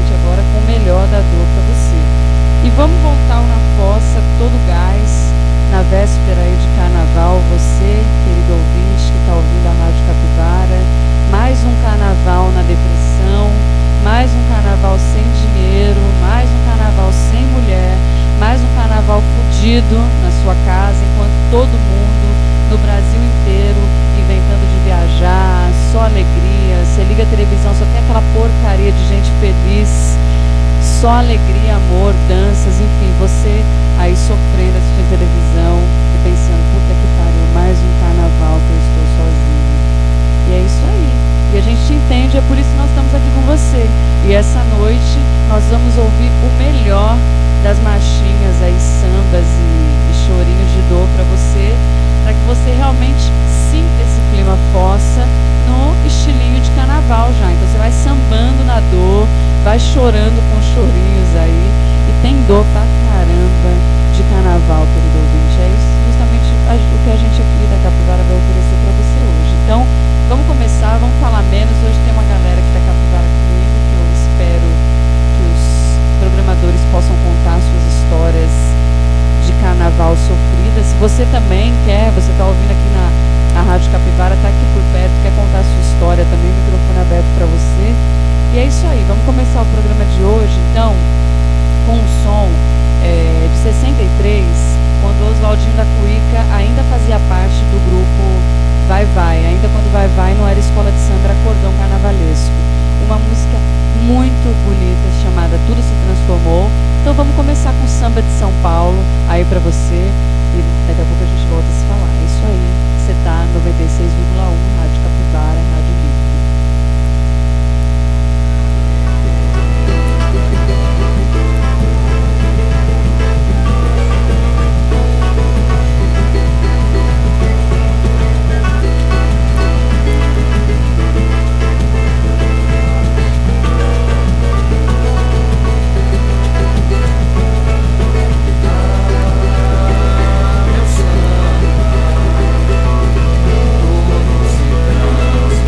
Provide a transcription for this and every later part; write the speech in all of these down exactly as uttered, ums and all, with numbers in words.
gente, agora com o melhor da dor para você. E vamos voltar ao Na Fossa, todo gás, na véspera aí de carnaval. Você, querido ouvinte que está ouvindo a Rádio Capivara, mais um carnaval na depressão, mais um carnaval sem dinheiro, mais um carnaval sem mulher, mais um carnaval fudido na sua casa, enquanto todo mundo no Brasil inteiro inventando de viajar, só alegria. Você liga a televisão, só tem aquela porcaria de gente feliz, só alegria, amor, danças, enfim, você aí sofrendo, assistindo televisão e pensando, puta que pariu, mais um carnaval que eu estou sozinho. E é isso aí. E a gente te entende, é por isso que nós estamos aqui com você. E essa noite nós vamos ouvir o melhor das marchinhas aí, sambas e, e chorinhos de dor para você, para que você realmente sinta esse clima fossa no estilinho de carnaval já. Então você vai sambando na dor, vai chorando com chorinhos aí, e tem dor pra caramba de carnaval, querido ouvinte. É isso justamente o que a gente aqui da Capivara vai oferecer para você hoje. Então vamos começar, vamos falar menos. Hoje tem uma galera aqui da Capivara comigo, que eu espero que os programadores possam contar suas histórias de carnaval sofridas. Se você também quer, você está ouvindo aqui na a Rádio Capivara, está aqui por perto, quer contar a sua história também, microfone aberto para você. E é isso aí, vamos começar o programa de hoje, então, com um som é, de sessenta e três, quando o Oswaldinho da Cuíca ainda fazia parte do grupo Vai Vai, ainda quando Vai Vai não era escola de samba, era cordão carnavalesco. Uma música muito bonita chamada Tudo Se Transformou. Então vamos começar com o samba de São Paulo aí pra você, e daqui a pouco a gente volta a se falar. É isso aí, você tá no noventa e seis vírgula um, Rádio Capivara, Rádio Livre. Meu samba, tudo se transformou.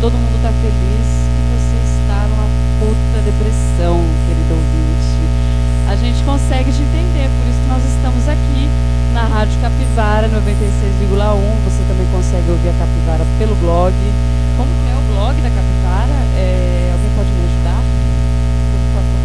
todo mundo está feliz que você está numa puta depressão, querido ouvinte. A gente consegue te entender, por isso que nós estamos aqui na Rádio Capivara noventa e seis vírgula um. Você também consegue ouvir a Capivara pelo blog. Como que é o blog da Capivara? É, alguém pode me ajudar? Por favor.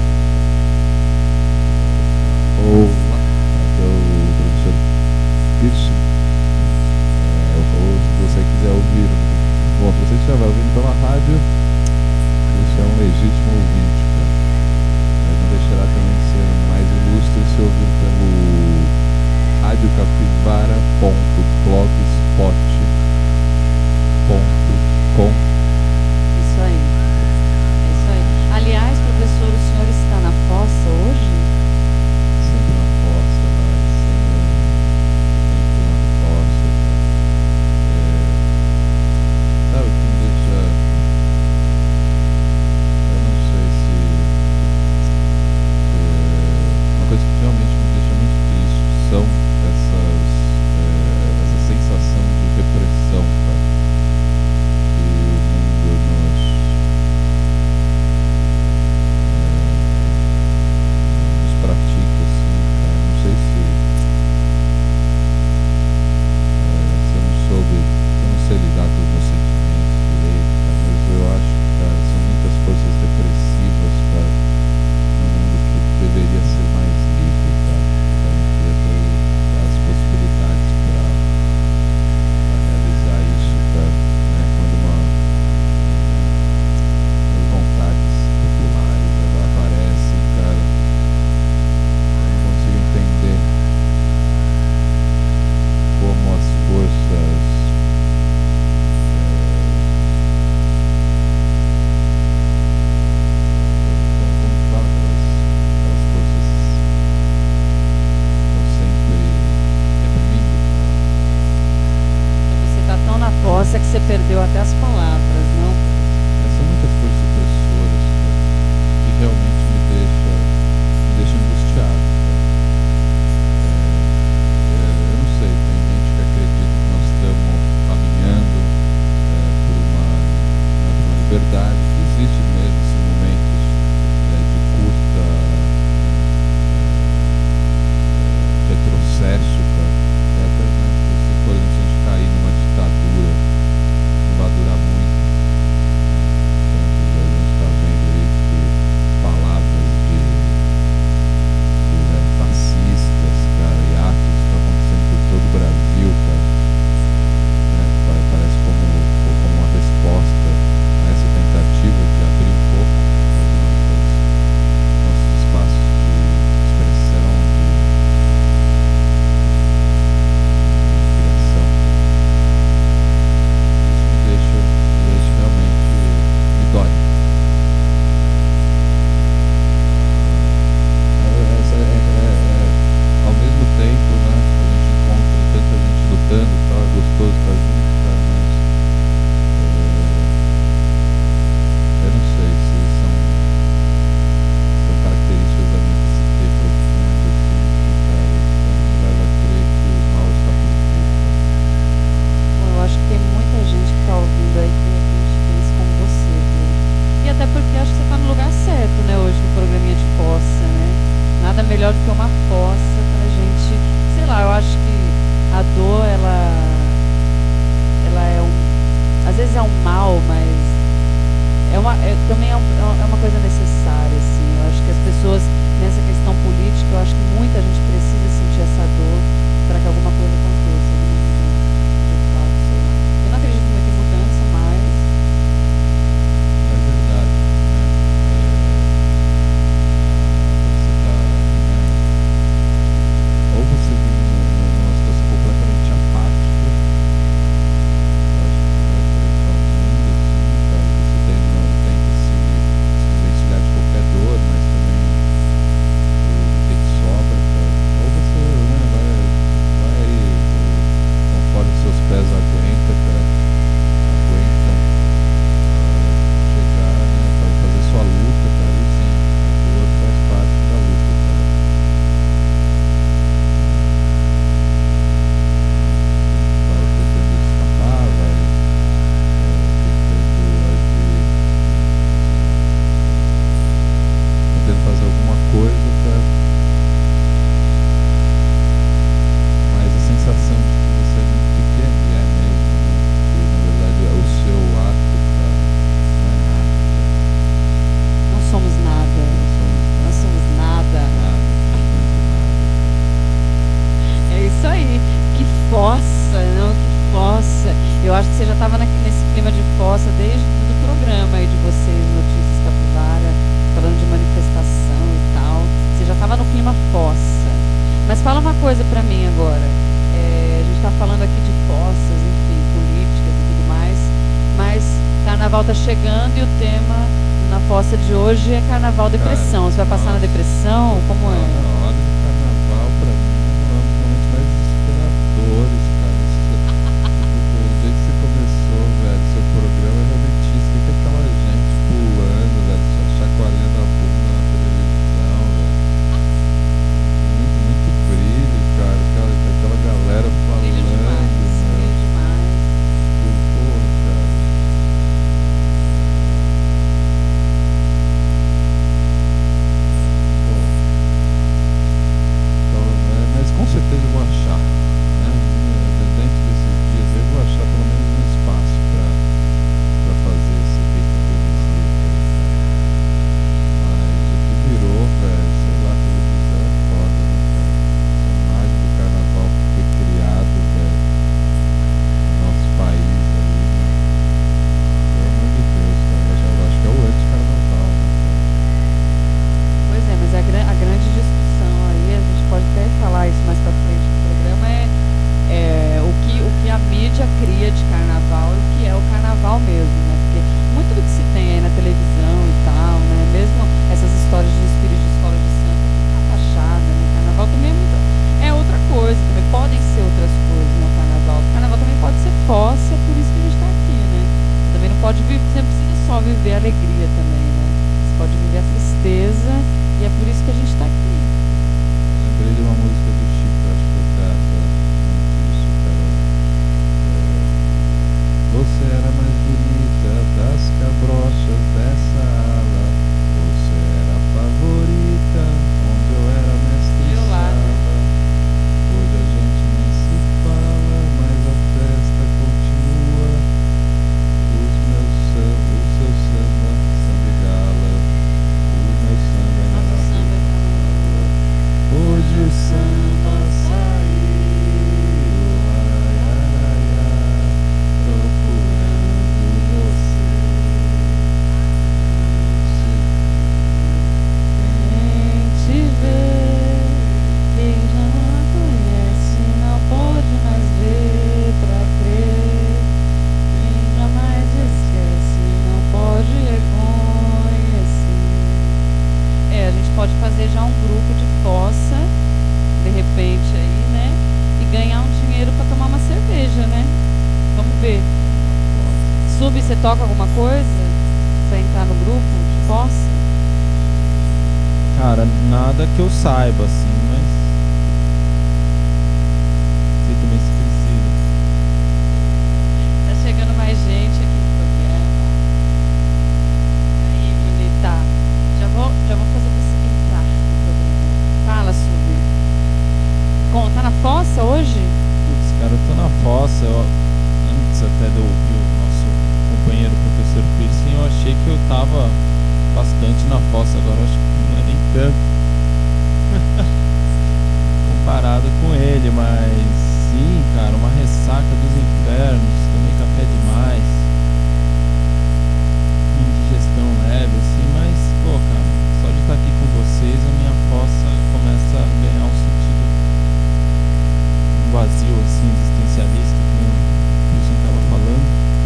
Olá, aqui é o professor Pearson. É, ou se você quiser ouvir, bom, se você estiver ouvindo pela rádio, você é um legítimo ouvinte, tá? Mas não deixará também de ser mais ilustre se ouvir pelo rádio capivara ponto blogspot ponto com. Isso aí. É isso aí. Aliás, professor, o senhor está na fossa hoje? Sempre na fossa, mas sempre, sempre na fossa. É, sabe o que me deixa. Eu não sei se. É, uma coisa que realmente me deixa muito triste são essas. É, essa sensação de repressão, cara, que o mundo nos. É, nos pratica, assim, cara. Não sei se. É, se eu não soube. Se eu não sei lidar com os meus sentimentos direito, cara, mas eu acho que, cara, são muitas forças depressivas, cara, num mundo que deveria ser mais livre, cara. Então, eu queria ter as possibilidades para realizar isso, cara, né? Quando uma. As vontades populares elas aparecem, cara, eu não consigo entender como as forças. Como, como fala, aquelas, aquelas forças estão sempre reprimindo, cara. Você está tão na fossa que você perdeu até as palavras, não? É, são muitas forças opressoras, cara, que realmente me deixa, me deixa angustiado, cara. É, é, eu não sei, tem gente que acredita que nós estamos caminhando é, por uma, né, por uma liberdade, que existe mesmo esses momentos é, de curta é, retrocesso, cara. É até, né, se, por exemplo, se a gente cair numa ditadura, não vai durar muito. Tanto a gente está vendo aí que palavras de, de né, fascistas, cara, e atos estão acontecendo por todo o Brasil, cara. Né, pa- parece como, como uma resposta a essa tentativa de abrir um pouco as nossas, nossos espaços de expressão, de, de criação. Isso me deixa, me deixa realmente, me dói. É, essa é, é- é- ao mesmo tempo, né, a gente encontra tanta gente lutando e tal, é gostoso estar junto, cara, mas é, eu não sei se são, são características da minha psique profunda, assim, que, cara, me leva a crer que o mal está por vir, cara. Bom, eu acho que tem muita gente que está ouvindo aí que de repente pensa como você, viu? E até porque acho que você está no lugar certo, né, hoje no programinha de fossa, né? Nada melhor do que uma fossa pra gente, sei lá, eu acho que a dor, ela, ela é um, às vezes é um mal, mas é uma, é, também é, um, é uma coisa necessária, assim. Eu acho que as pessoas, nessa questão política, eu acho que muita gente precisa sentir essa dor para que alguma coisa aconteça, né? De fato, sei lá. Eu não acredito muito em mudança, mas É verdade, né? É, você tá, né? Ou você vive num- num- numa situação completamente apática, eu acho que não é frente ao mundo, assim, cara, você tem, não, tem que se, se desvencilhar de qualquer dor, mas também do que te sobra, coisa para mim agora. É, a gente está falando aqui de fossas, enfim, políticas e tudo mais, mas carnaval tá chegando e o tema na fossa de hoje é carnaval depressão. Você vai passar nossa, na depressão? Como é? Na hora do carnaval, pra mim, é um dos momentos mais desesperadores, cara. Isso, do jeito que você começou, velho, seu programa é realmente isso. O que é aquela gente pulando, velho, só chacoalhando a bunda na televisão, velho. Muito, muito brilho, cara. Aquela, aquela galera falando. Brilho demais, brilho demais. Porra, cara. Então, é, mas com certeza eu vou achar, né? Dentro desses dias eu vou achar pelo menos um espaço para para fazer esse evento que eu visito aí, cara. Mas o que virou, velho, sei lá, a televisão é foda, né, cara? Essa imagem do carnaval que foi criado, velho, no nosso país aí, né? Pelo amor de Deus, cara, eu já eu acho que é o anti-carnaval, né, cara? Pois é, mas a, gran- a grande discussão aí, a gente pode até falar isso mais pra frente no programa, é, é o, que, o que a mídia cria de carnaval e o que é o carnaval mesmo, né? Porque muito do que se tem aí na televisão e tal, né? Mesmo essas histórias de desfiles de escola de samba, tudo uma fachada, né? Carnaval também é, muito, é outra coisa, também podem ser outras coisas, né? O carnaval. O carnaval também pode ser fossa, é por isso que a gente tá aqui, né? Você também não pode viver, você não precisa só viver a alegria também, né? Você pode viver a tristeza e é por isso que a gente tá aqui. Lembrei de uma música do Chico, acho que trata muito isso, cara. É, você era a mais bonita das cabrochas dessa ala. Você era a favorita, onde eu era mestre Eu lá, né? sala. Hoje a gente nem se fala, mas a festa continua. Os meus samba, o seu samba, samba e gala. O meu samba ainda Nosso na samba é rua. Hoje o samba saiu, ai, ai, ai, ai, procurando você. Quem te vê, quem já não a conhece, não pode mais ver pra crer. Quem jamais esquece, não pode reconhecer. É, a gente pode fazer já um grupo de fossa, de repente aí, né? E ganhar um dinheiro pra tomar uma cerveja, né? Vamos ver. Sub, você toca alguma coisa pra entrar no grupo de fossa? Cara, nada que eu saiba, assim, mas. Sei também se precisa. Tá chegando mais gente aqui no programa. Aí, bonita. Já vou, já vou fazer você entrar no programa. Fala, Sub. Com, tá na fossa hoje? Putz, cara, eu tô na fossa. Eu, antes até de eu ouvir o nosso companheiro professor Piercing, eu achei que eu tava bastante na fossa. Agora eu acho que não é nem tanto comparado com ele, mas sim, cara, uma ressaca dos infernos, tomei café demais, indigestão leve, assim, mas, pô, cara, só de estar aqui com vocês, a minha fossa começa a ganhar um sentido, um vazio, assim, existencialista, como o Wilson estava falando.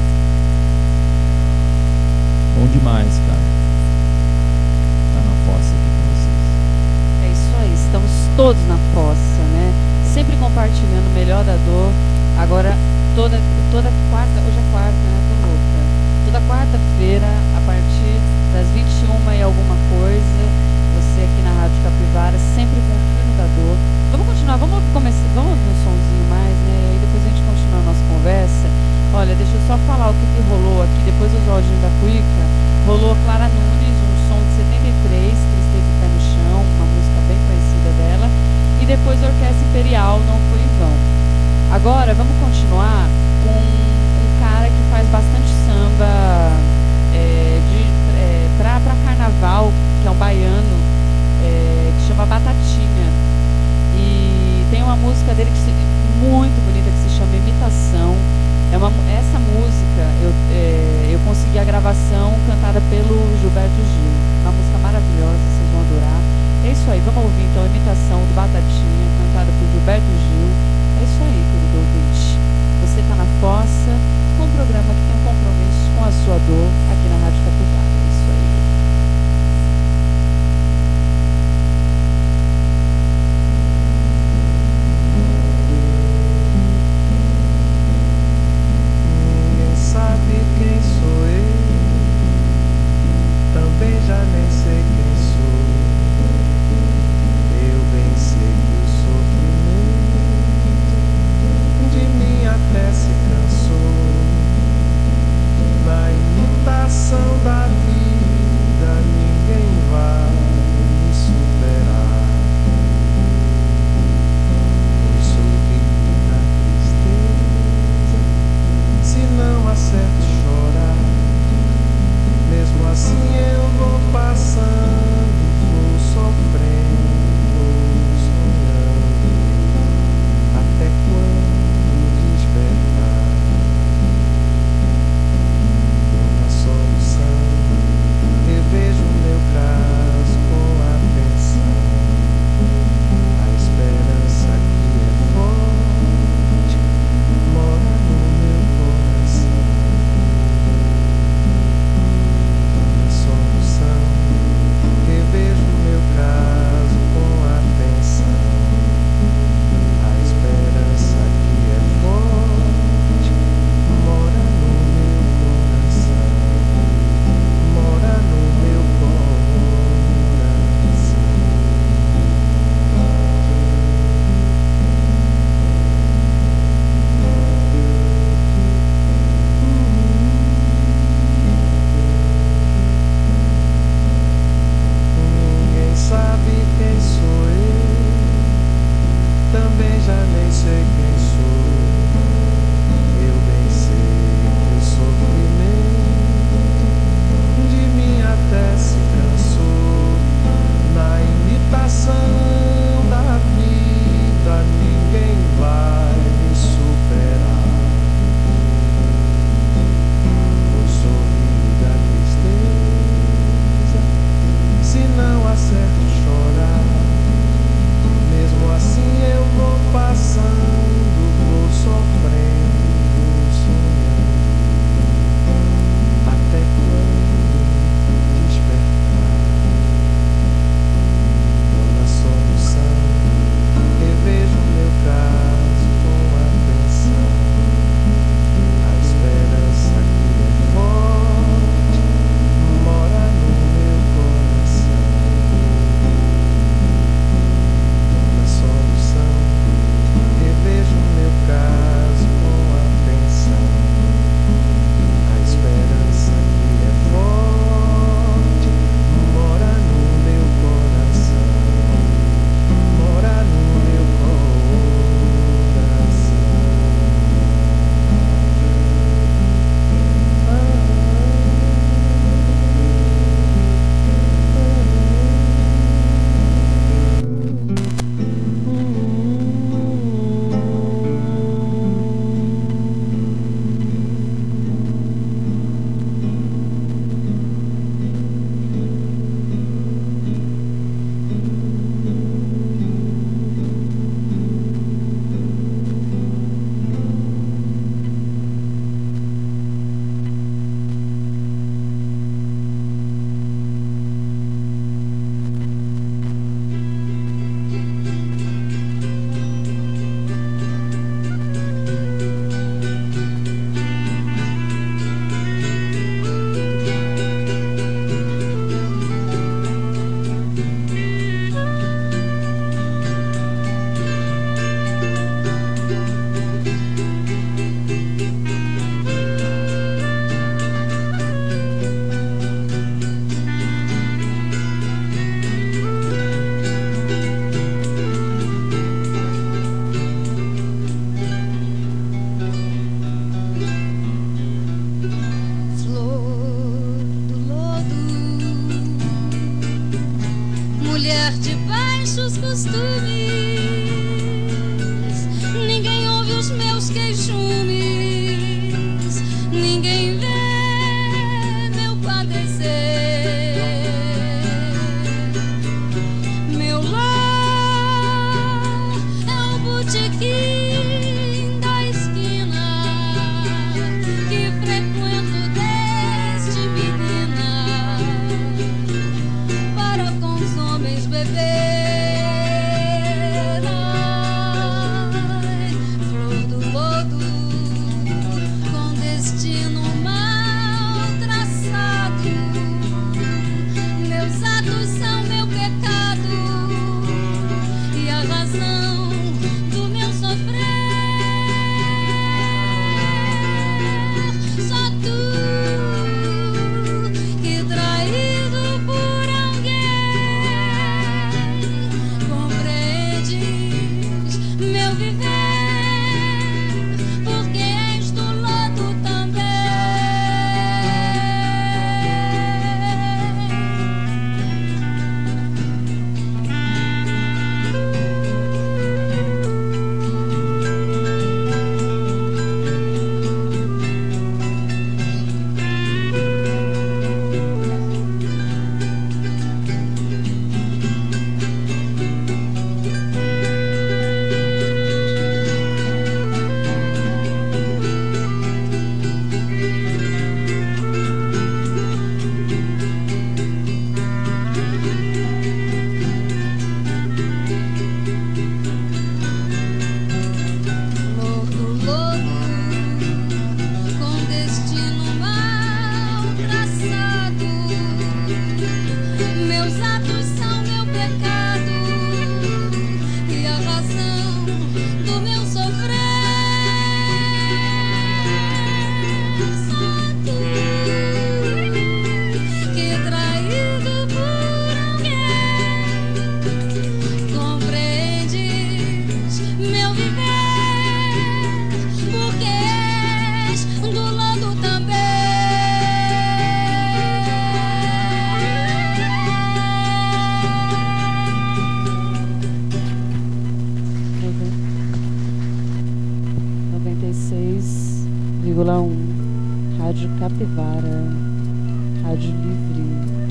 Bom demais, cara, tá na fossa aqui com vocês. É isso aí, estamos todos na fossa, né? Sempre compartilhando o melhor da dor. Agora, toda, toda quarta, hoje é quarta, né? Tô louca. Toda quarta-feira, a partir das vinte e uma e alguma coisa, você aqui na Rádio Capivara, sempre com o fino da dor. Vamos continuar, vamos começar, vamos ouvir um sonzinho mais, né? E aí depois a gente continua a nossa conversa. Olha, deixa eu só falar o que, que rolou aqui, depois do Jorginho da Cuica. Rolou Clara Nunes, um som de setenta e três, Tristeza e Pé no Chão, uma música bem conhecida dela. E depois a Orquestra Imperial, Não Foi em Vão. Agora, vamos continuar com um cara que faz bastante samba é, de, é, pra, pra carnaval, que é um baiano, é, que chama Batatinha. E tem uma música dele que se, muito bonita, que se chama Imitação. É uma, essa música, eu, é, eu consegui a gravação cantada pelo Gilberto Gil. Uma música maravilhosa, vocês vão adorar. É isso aí, vamos ouvir então a imitação do Batatinha, cantada por Gilberto mulher de baixos costumes. Ninguém ouve os meus queixumes, ninguém vê meu padecer. Meu lar é o botequim da esquina que frequento desde menina para com os homens beber. Rádio Capivara, Rádio Livre.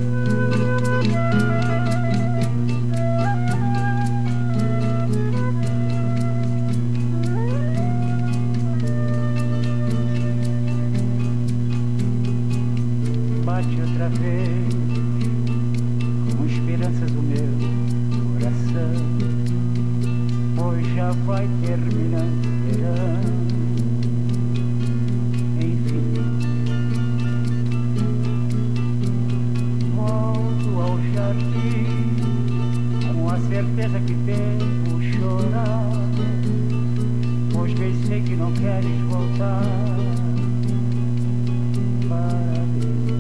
Bate outra vez com esperanças o meu coração, pois já vai terminando o verão. Certeza que devo chorar, pois bem sei que não queres voltar para ver.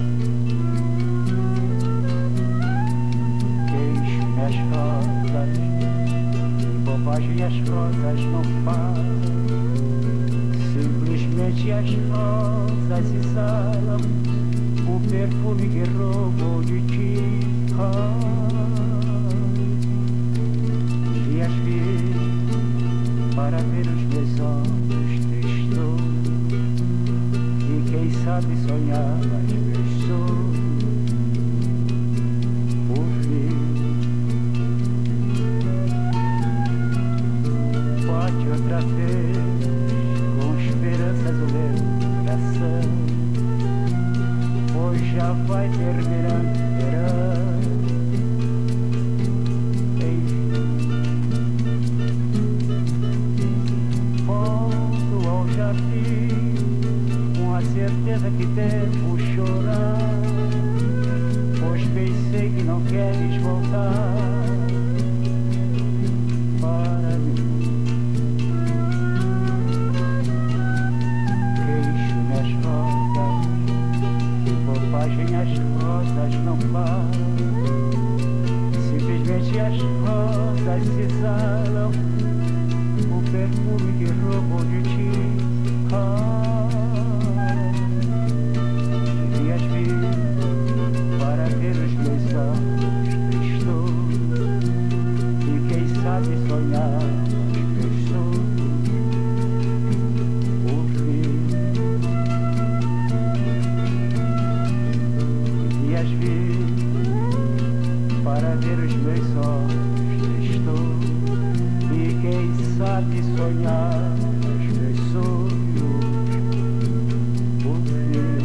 Queixo-me as rosas, e bobagem as rosas não falam. Simplesmente as rosas exalam o perfume que roubou de ti. Oh, para ver os meus olhos tristos e quem sabe sonhar as meus sonhos por fim. Bate outra vez com esperanças o meu coração, pois já vai terminando o verão. Com a certeza que devo chorar, pois pensei que não queres voltar para mim. Queixo-me as rosas, de bobagem as rosas não falam. Simplesmente as rosas se exalam o perfume que roubou de ti. Ah, devias vir para ver os meus olhos tristos as vi para ver os meus olhos tristos e quem sabe sonhar os meus sonhos por fim.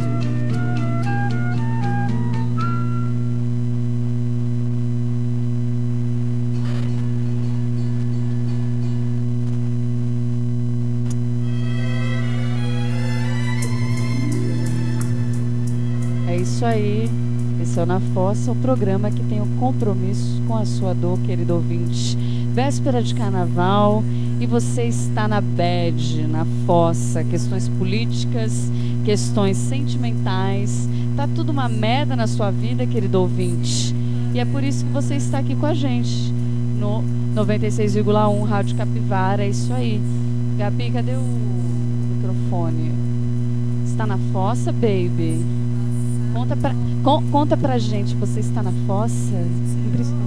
É isso aí. Esse é o Na Fossa, o programa que tem o compromisso com a sua dor, querido ouvinte. Véspera de carnaval e você está na bad, na fossa. Questões políticas, questões sentimentais. Tá tudo uma merda na sua vida, querido ouvinte. E é por isso que você está aqui com a gente no noventa e seis vírgula um Rádio Capivara. É isso aí. Gabi, cadê o microfone? Está na fossa, baby? Conta pra, con, conta pra gente, você está na fossa? Sempre estou.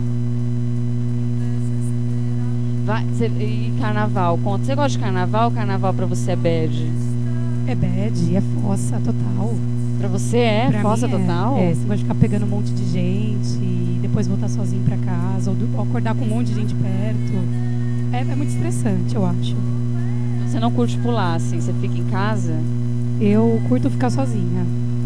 Vai, cê, e carnaval, conta. Você gosta de carnaval? Carnaval pra você é bad? É bad, é fossa total. Pra você é Pra fossa mim é. total? É, você vai ficar pegando um monte de gente e depois voltar sozinho pra casa, ou, do, ou acordar com um monte de gente perto. É, é muito estressante, eu acho. Você não curte pular, assim, você fica em casa? Eu curto ficar sozinha.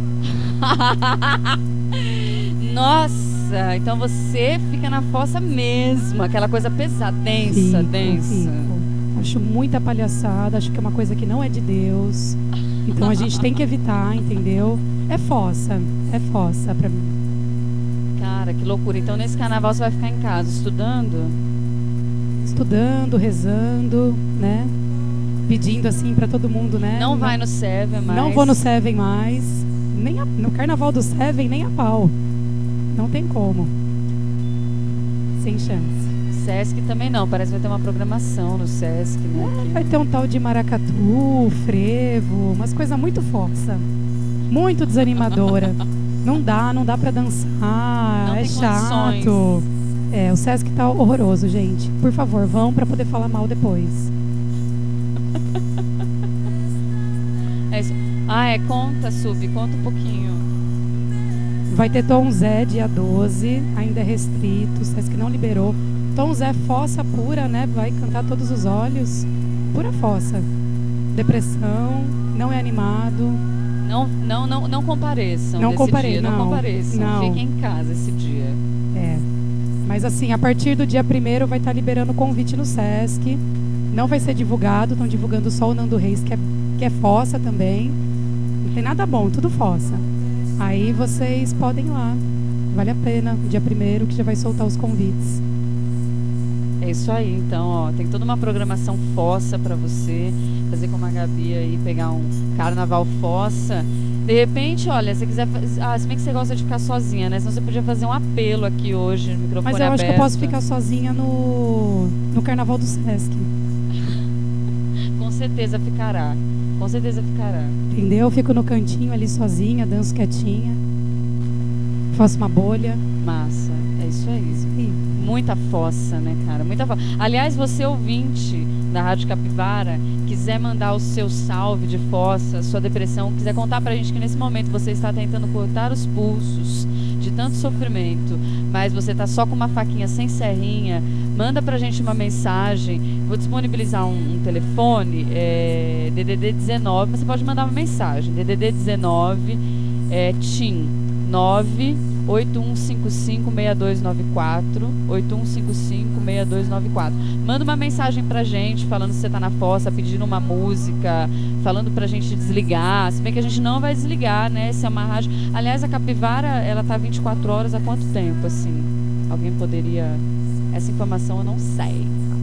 Nossa, então você fica na fossa mesmo, aquela coisa pesada, densa, Fico, densa. fico. Acho muita palhaçada, acho que é uma coisa que não é de Deus. Então a gente tem que evitar, entendeu? É fossa, é fossa pra mim. Cara, que loucura. Então nesse carnaval você vai ficar em casa estudando? Estudando, rezando, né? Pedindo assim pra todo mundo, né? Não vai no Seven mais? Não vou no Seven mais. Nem a, no carnaval do Seven, nem a pau. Não tem como. Sem chance. Sesc também não, parece que vai ter uma programação no Sesc, né? É, vai ter um tal de maracatu, frevo, umas coisas muito fossa. Muito desanimadora. Não dá, não dá pra dançar, Não é tem chato. condições. É, o Sesc tá horroroso, gente. Por favor, vão pra poder falar mal depois. É isso. Ah, é, conta, Sub, conta um pouquinho. Vai ter Tom Zé dia doze, ainda é restrito, o Sesc não liberou. Tom Zé, fossa pura, né? Vai cantar todos os olhos. Pura fossa. Depressão, não é animado. Não, não, não, não compareçam Não nesse comparei, dia, não, não. compareçam. Não. Fiquem em casa esse dia. É. Mas assim, a partir do dia primeiro vai estar liberando o convite no Sesc. Não vai ser divulgado, estão divulgando só o Nando Reis, que é, que é fossa também. Não tem nada bom, tudo fossa. Aí vocês podem ir lá. Vale a pena, dia primeiro, que já vai soltar os convites. É isso aí, então, ó, tem toda uma programação fossa pra você, fazer como a Gabi aí, pegar um carnaval fossa. De repente, olha, se você quiser, faz- ah, se bem que você gosta de ficar sozinha, né? Senão você podia fazer um apelo aqui hoje, no microfone Mas eu acho que eu aberto. posso ficar sozinha no, no carnaval do Sesc. Com certeza ficará, com certeza ficará. Entendeu? Eu fico no cantinho ali sozinha, danço quietinha. Faço uma bolha. Massa, é isso aí. E Muita fossa, né, cara? Muita fossa. Aliás, você ouvinte da Rádio Capivara, quiser mandar o seu salve de fossa, sua depressão, quiser contar pra gente que nesse momento você está tentando cortar os pulsos de tanto sofrimento, mas você tá só com uma faquinha sem serrinha, manda pra gente uma mensagem. Vou disponibilizar um, um telefone, é, D D D dezenove, mas você pode mandar uma mensagem. D D D dezenove, é, T I M nove oito um cinco cinco seis dois nove quatro, oito um cinco cinco seis dois nove quatro. Manda uma mensagem pra gente falando se você tá na fossa, pedindo uma música, falando pra gente desligar. Se bem que a gente não vai desligar, né? Se é uma rádio. Aliás, a Capivara, ela tá vinte e quatro horas há quanto tempo, assim? Alguém poderia... Essa informação eu não sei.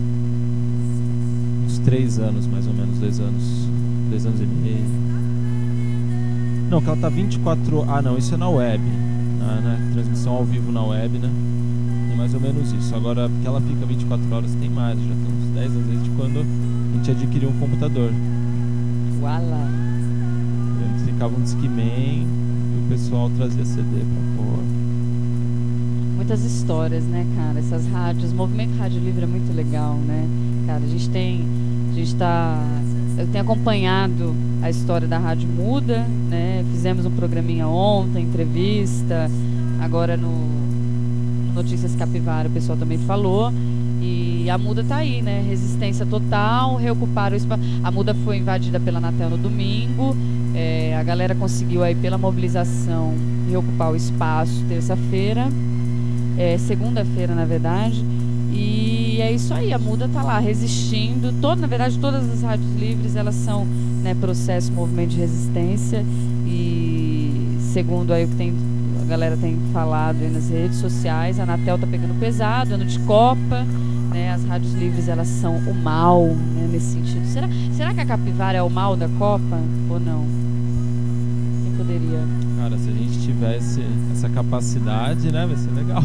Uns três anos, mais ou menos, dois anos. Dois anos e meio. Não, que ela tá vinte e quatro... Ah, não, isso é na web. Na, na transmissão ao vivo na web, né? É mais ou menos isso. Agora, porque ela fica vinte e quatro horas, tem mais. Já tem uns dez anos desde quando a gente adquiriu um computador. Uala. Antes ficava um Discman e o pessoal trazia C D pra pôr. Muitas histórias, né, cara? Essas rádios. O movimento Rádio Livre é muito legal, né? Cara, a gente tem... A gente tá eu tenho acompanhado a história da Rádio Muda, né? Fizemos um programinha ontem, entrevista, agora no Notícias Capivara o pessoal também falou. E a Muda tá aí, né? Resistência total, reocupar o espaço. A Muda foi invadida pela Anatel no domingo. É, a galera conseguiu aí pela mobilização reocupar o espaço terça-feira, é, segunda-feira na verdade. E é isso aí, a Muda tá lá resistindo. Todo, na verdade, todas as rádios livres elas são, né, processo, movimento de resistência. E segundo aí o que tem, a galera tem falado aí nas redes sociais, a Anatel tá pegando pesado, ano de Copa. Né, as rádios livres elas são o mal, né, nesse sentido. Será, será que a Capivara é o mal da Copa ou não? Quem poderia? Cara, se a gente tivesse essa capacidade, né, vai ser legal.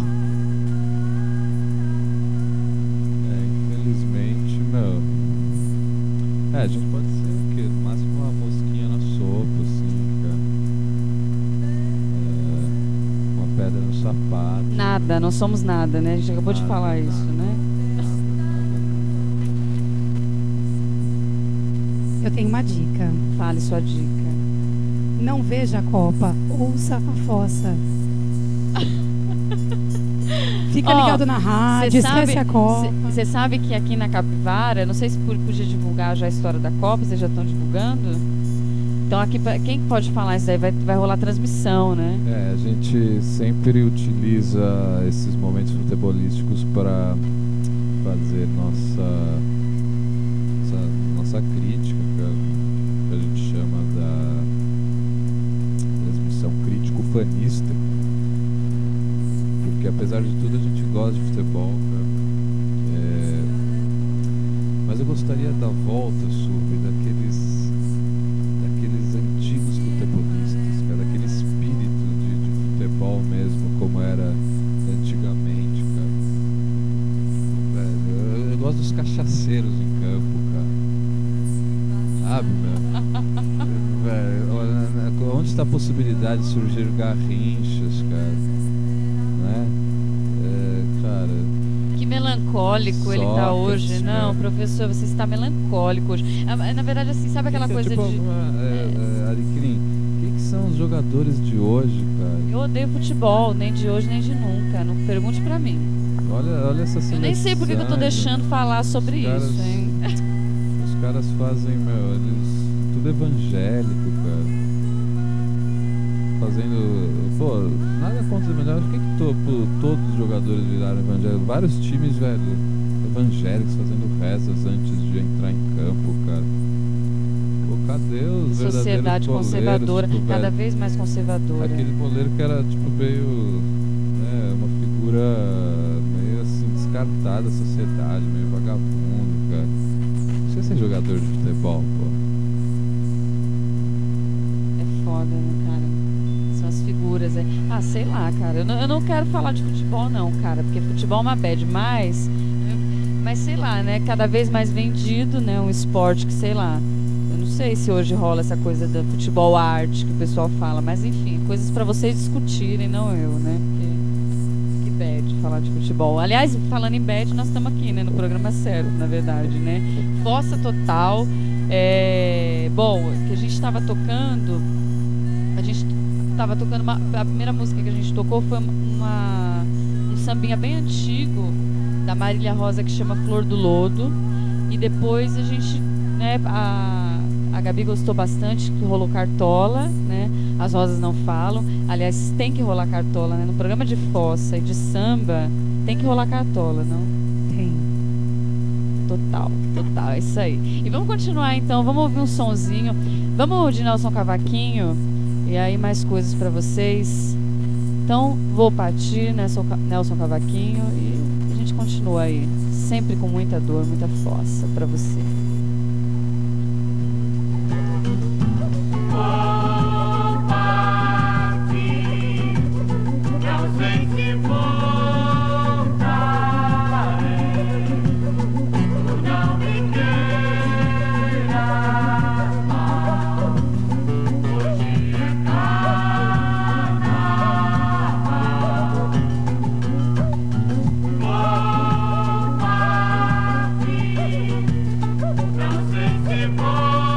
É, infelizmente, meu. É, a gente pode ser o quê? No máximo uma mosquinha na sopa, assim, cara. É, uma pedra no sapato. Nada, não somos nada, né? A gente acabou Nada, de falar nada. isso, né? Eu tenho uma dica. Fale sua dica. Não veja a Copa, ouça a fossa. Fica Ó, ligado na rádio, Cê esquece sabe, a Copa. Você sabe que aqui na Capivara, não sei se por- podia divulgar já a história da Copa, vocês já estão divulgando? Então aqui, pra- quem pode falar isso daí? Vai, vai rolar transmissão, né? É, a gente sempre utiliza esses momentos futebolísticos para fazer nossa, nossa, nossa crítica, que a gente chama da transmissão crítico-fanista. Porque apesar de tudo a gente gosta de futebol, cara. É, mas eu gostaria da volta, Sub, daqueles, daqueles antigos futebolistas, cara, daquele espírito de, de futebol mesmo, como era antigamente, cara. Velho, eu, eu gosto dos cachaceiros em campo, cara. Sabe, meu? Velho, olha, onde está a possibilidade de surgir garrinchas, cara? Né? É, cara. Que melancólico ele tá Sócrates, hoje. Não, né? professor, você está melancólico hoje. Ah, Na verdade, assim, sabe aquela Que que é, coisa tipo, de... uma, é, é, Alecrim, o que, que são os jogadores de hoje, cara? Eu odeio futebol, nem de hoje, nem de nunca. Não pergunte pra mim. Olha, olha essa seleção. Eu nem sei por que que eu tô deixando falar sobre Os caras- isso, hein? Os caras fazem, meu, eles... Tudo evangélico, cara. Fazendo... Pô, nada contra os evangélicos. Por que que to, pô, todos os jogadores viraram evangélicos? Vários times, velho, evangélicos fazendo rezas antes de entrar em campo, cara. Pô, cadê os verdadeiros Sociedade boleiros, conservadora, tipo, cada velho? vez mais conservadora. Aquele boleiro que era, tipo, meio... Né, uma figura meio, assim, descartada da sociedade, meio vagabundo, cara. Não sei ser jogador de futebol, pô. É foda, né, cara? São as figuras. É... Ah, sei lá, cara. Eu não, eu não quero falar de futebol, não, cara. Porque futebol é uma bad, mas... Mas sei lá, né? Cada vez mais vendido, né? Um esporte que, sei lá... Eu não sei se hoje rola essa coisa do futebol arte que o pessoal fala. Mas, enfim, coisas pra vocês discutirem, não eu, né? Porque... Que bad falar de futebol. Aliás, falando em bad, nós estamos aqui, né? No programa certo, na verdade, né? Fossa total. É... Bom, que a gente estava tocando... A gente estava tocando... Uma... A primeira música que a gente tocou foi uma... um sambinha bem antigo da Marília Rosa que chama Flor do Lodo. E depois a gente... Né, a... a Gabi gostou bastante que rolou Cartola, né? As Rosas Não Falam. Aliás, tem que rolar Cartola, né? No programa de fossa e de samba, tem que rolar Cartola, não? Tem. Total, total, é isso aí. E vamos continuar então, vamos ouvir um sonzinho. Vamos de Nelson Cavaquinho. E aí mais coisas pra vocês. Então, vou partir, Nelson, Ca- Nelson Cavaquinho. E a gente continua aí. Sempre com muita dor, muita força pra você. Não sei se voltarei, não me queiras mal. Hoje é carnaval. Vou partir, não sei se voltarei.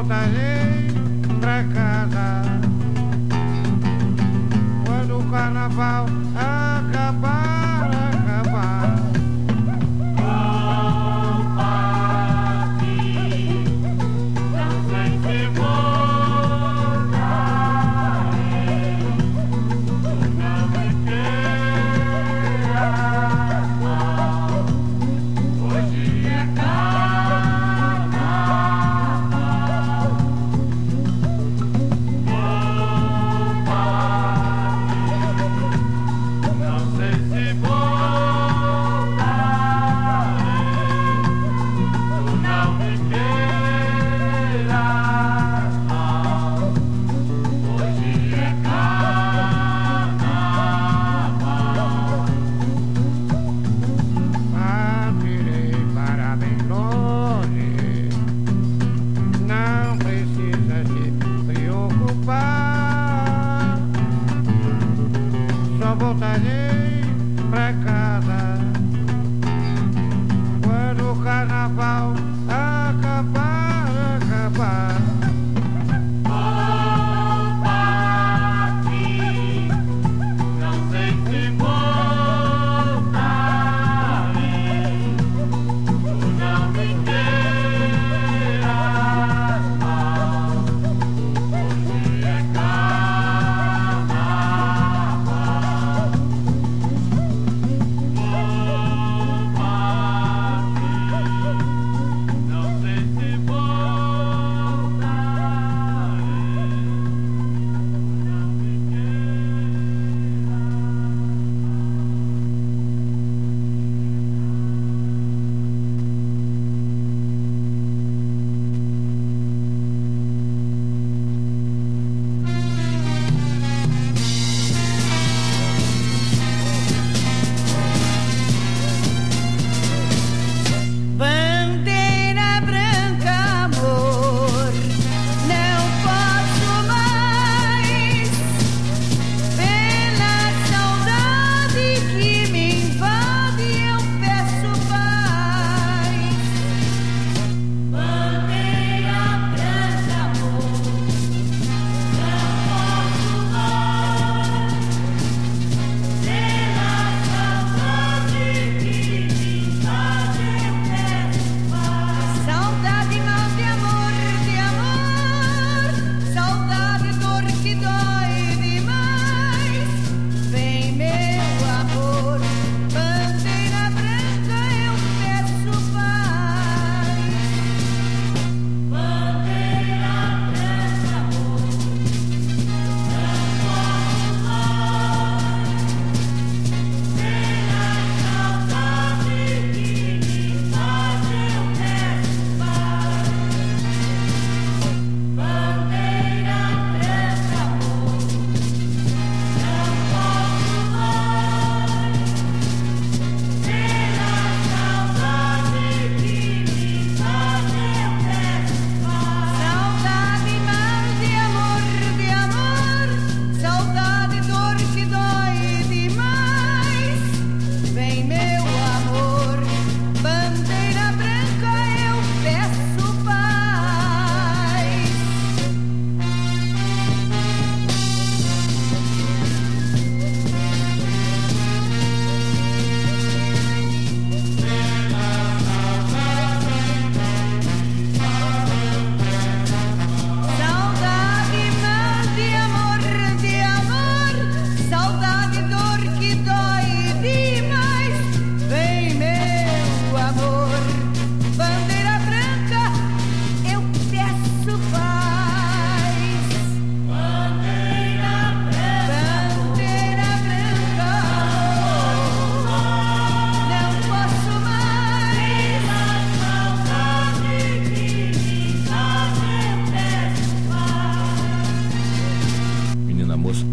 voltarei pra casa quando o carnaval acabar, acabar. Vou partir, não sei se voltarei. Tu não me queiras mal, hoje é carnaval. Vou partir, não sei se voltarei. Tu não me queiras mal, hoje é carnaval. Partirei para bem longe, não precisa se preocupar. Só voltarei pra casa quando o carnaval acabar, acabar. Vou partir, não sei se voltarei. Tu não me queiras mal, hoje é carnaval. Vou partir, não sei se Bandeira branca, amor, não posso mais. Pela saudade que me invade, eu peço paz. Bandeira branca, amor, não posso mais. Pela saudade que me invade, eu peço paz. Saudade, mal de amor, de amor, saudade, dor que dói demais. Vem, meu amor, bandeira branca, eu peço paz. Bandeira branca, amor, não posso mais. Pela saudade que me faz, eu peço paz. Bandeira branca, amor, não posso mais. Pela saudade que me faz, eu peço paz. Saudade, mal de amor, de amor, saudade, dor que dói demais. Vem, meu amor, bandeira branca, eu peço paz. Saudade, mal de amor, de amor, saudade, dor que dói demais. Vem, meu amor, bandeira branca, eu peço paz. Bandeira branca, bandeira branca, não posso mais. Saudade que me faz, eu peço paz. Menina moça.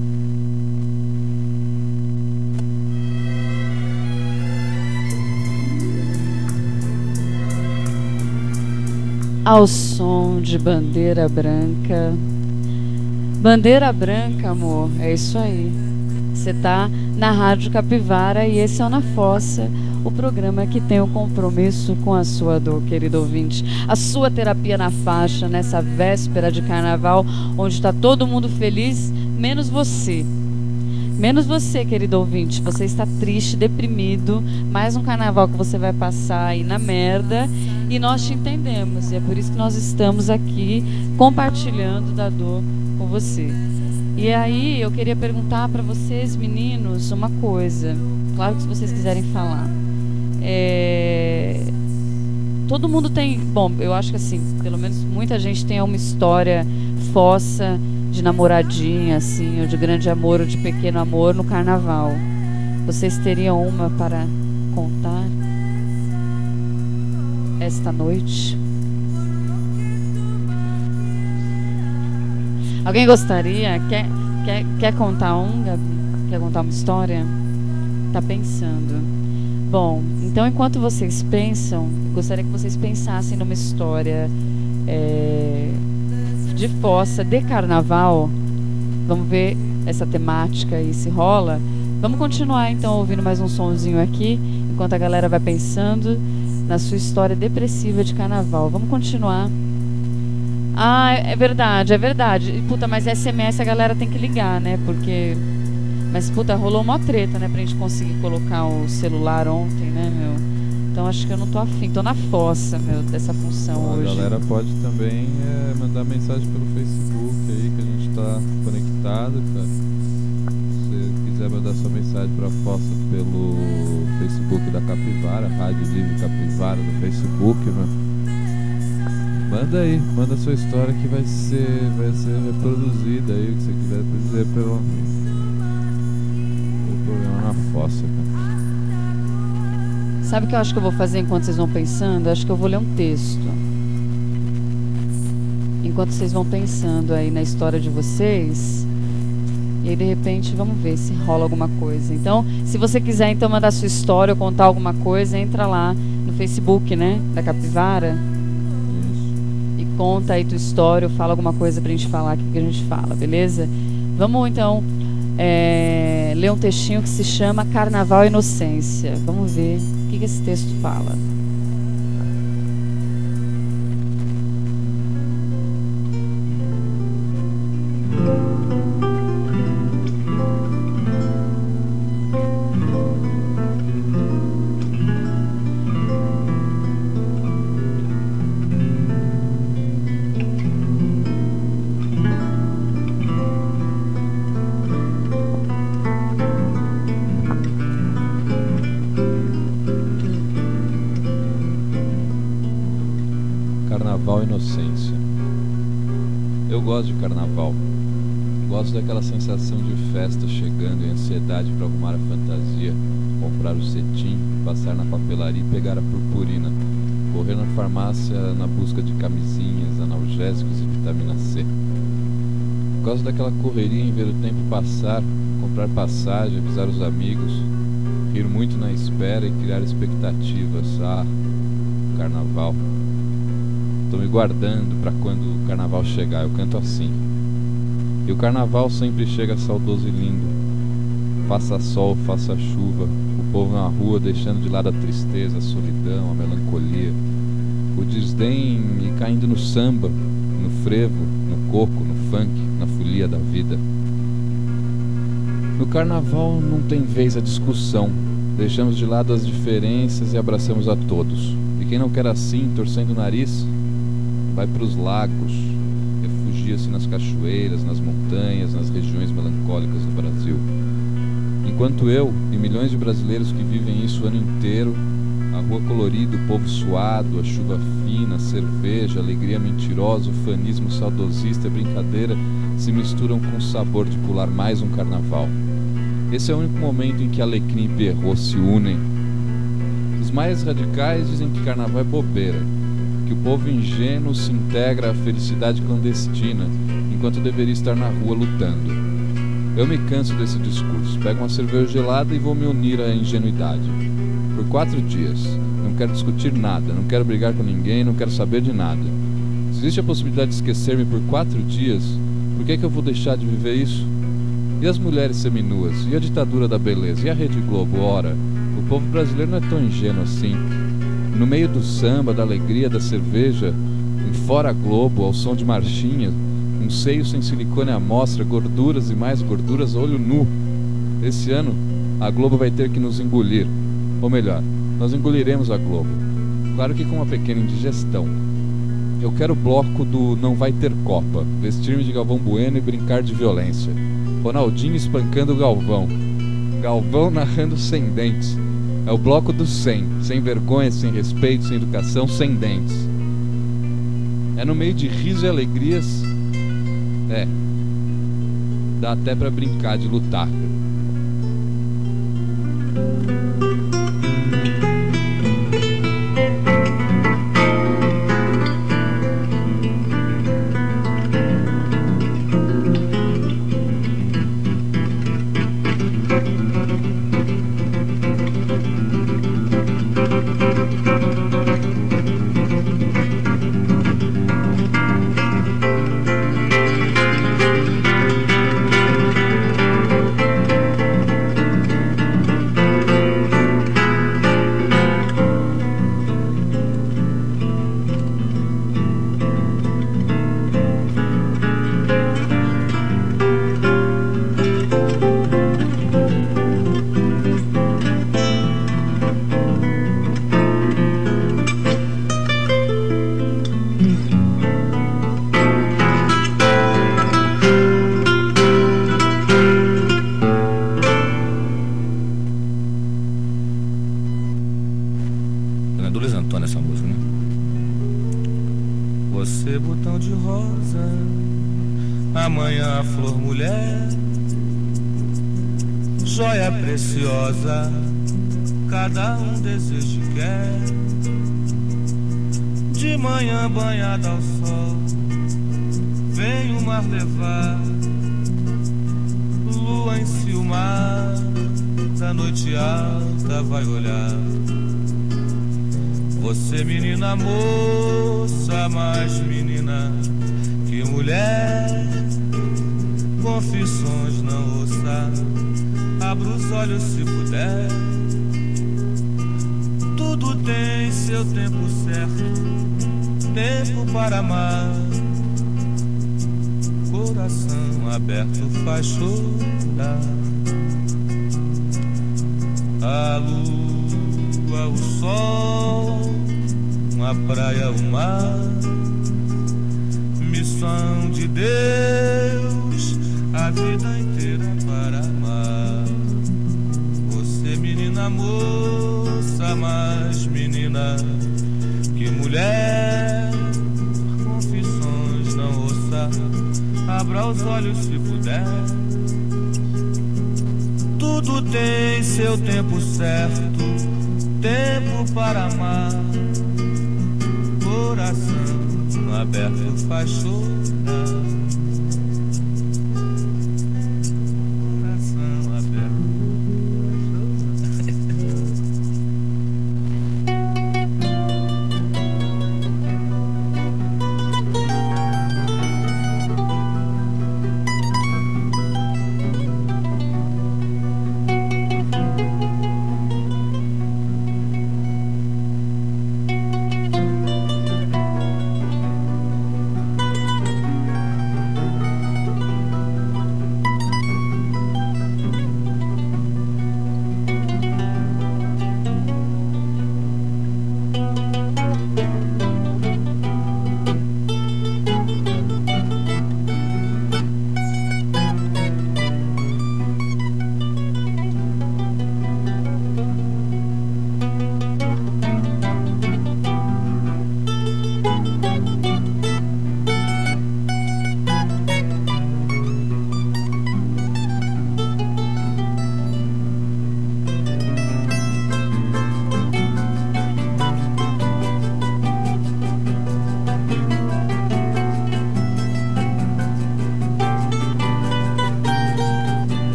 Ao som de Bandeira Branca. Bandeira branca, amor, é isso aí. Você tá na Rádio Capivara, e esse é o Na Fossa, o programa que tem o compromisso com a sua dor, querido ouvinte. A sua terapia na faixa, nessa véspera de carnaval, onde está todo mundo feliz, menos você. Menos você, querido ouvinte. Você está triste, deprimido. Mais um carnaval que você vai passar aí na merda. E nós te entendemos. E é por isso que nós estamos aqui compartilhando da dor com você. E aí eu queria perguntar para vocês, meninos, uma coisa. Claro que se vocês quiserem falar. É... Todo mundo tem... Bom, eu acho que assim, pelo menos muita gente tem uma história fossa de namoradinha, assim, ou de grande amor, ou de pequeno amor no carnaval. Vocês teriam uma para contar esta noite? Alguém gostaria? Quer, quer, quer contar um, Gabi? Quer contar uma história? Tá pensando. Bom, então enquanto vocês pensam, gostaria que vocês pensassem numa história é, de fossa, de carnaval. Vamos ver essa temática aí se rola. Vamos continuar então ouvindo mais um sonzinho aqui, enquanto a galera vai pensando na sua história depressiva de carnaval. Vamos continuar. Ah, é verdade, é verdade. E, puta, mas S M S a galera tem que ligar, né? Porque... Mas, puta, rolou uma treta, né? Pra gente conseguir colocar o celular ontem, né, meu? Então acho que eu não tô afim. Tô na fossa, meu, dessa função Bom, hoje. A galera pode também é, mandar mensagem pelo Facebook aí, que a gente tá conectado, cara. Se você quiser mandar sua mensagem pra fossa pelo Facebook da Capivara, Rádio Livre Capivara no Facebook, meu. Manda aí, manda a sua história que vai ser, vai ser reproduzida aí, o que você quiser dizer pelo, pelo programa Na Fossa, cara. Sabe o que eu acho que eu vou fazer enquanto vocês vão pensando? Acho que eu vou ler um texto. Enquanto vocês vão pensando aí na história de vocês. E aí, de repente, vamos ver se rola alguma coisa. Então, se você quiser então mandar sua história ou contar alguma coisa, entra lá no Facebook, né, da Capivara. Conta aí tua história ou fala alguma coisa pra gente falar aqui que a gente fala, beleza? Vamos então é, ler um textinho que se chama Carnaval e Inocência. Vamos ver o que, que esse texto fala. Carnaval e Inocência. Eu gosto de carnaval. Gosto daquela sensação de festa chegando e ansiedade para arrumar a fantasia, comprar o cetim, passar na papelaria e pegar a purpurina, correr na farmácia na busca de camisinhas, analgésicos e vitamina C. Gosto daquela correria em ver o tempo passar, comprar passagem, avisar os amigos, rir muito na espera e criar expectativas. Ah, carnaval. Tô me guardando para quando o carnaval chegar, eu canto assim. E o carnaval sempre chega saudoso e lindo. Faça sol, faça chuva, o povo na rua deixando de lado a tristeza, a solidão, a melancolia, o desdém e caindo no samba, no frevo, no coco, no funk, na folia da vida. No carnaval não tem vez a discussão, deixamos de lado as diferenças e abraçamos a todos. E quem não quer assim, torcendo o nariz, vai para os lagos, refugia-se nas cachoeiras, nas montanhas, nas regiões melancólicas do Brasil. Enquanto eu e milhões de brasileiros que vivem isso o ano inteiro, a rua colorida, o povo suado, a chuva fina, a cerveja, a alegria mentirosa, o fanismo saudosista e a brincadeira se misturam com o sabor de pular mais um carnaval. Esse é o único momento em que Alecrim e Pierrot se unem. Os mais radicais dizem que carnaval é bobeira, que o povo ingênuo se integra à felicidade clandestina, enquanto deveria estar na rua lutando. Eu me canso desse discurso, pego uma cerveja gelada e vou me unir à ingenuidade. Por quatro dias, não quero discutir nada, não quero brigar com ninguém, não quero saber de nada. Se existe a possibilidade de esquecer-me por quatro dias, por que é que eu vou deixar de viver isso? E as mulheres seminuas? E a ditadura da beleza? E a Rede Globo? Ora, o povo brasileiro não é tão ingênuo assim. No meio do samba, da alegria, da cerveja, em Fora Globo, ao som de marchinha, um seio sem silicone à mostra, gorduras e mais gorduras, olho nu. Esse ano, a Globo vai ter que nos engolir. Ou melhor, nós engoliremos a Globo. Claro que com uma pequena indigestão. Eu quero o bloco do Não Vai Ter Copa, vestir-me de Galvão Bueno e brincar de violência. Ronaldinho espancando o Galvão. Galvão narrando sem dentes. É o bloco do sem, sem vergonha, sem respeito, sem educação, sem dentes. É no meio de riso e alegrias. É. Dá até pra brincar de lutar. Amanhã a flor mulher, joia preciosa, cada um deseja e quer. De manhã banhada ao sol, vem o mar levar, lua enciumar, da noite alta vai olhar. Você menina moça, mais menina que mulher, confissões não ouça, abra os olhos se puder. Tudo tem seu tempo certo, tempo para amar. Coração aberto faz chorar. A lua, o sol, a praia, o mar, missão de Deus, a vida inteira para amar. Você menina moça, mais menina que mulher, confissões não ouça, abra os olhos se puder. Tudo tem seu tempo certo, tempo para amar. Coração aberto faz chorar. Coração aberto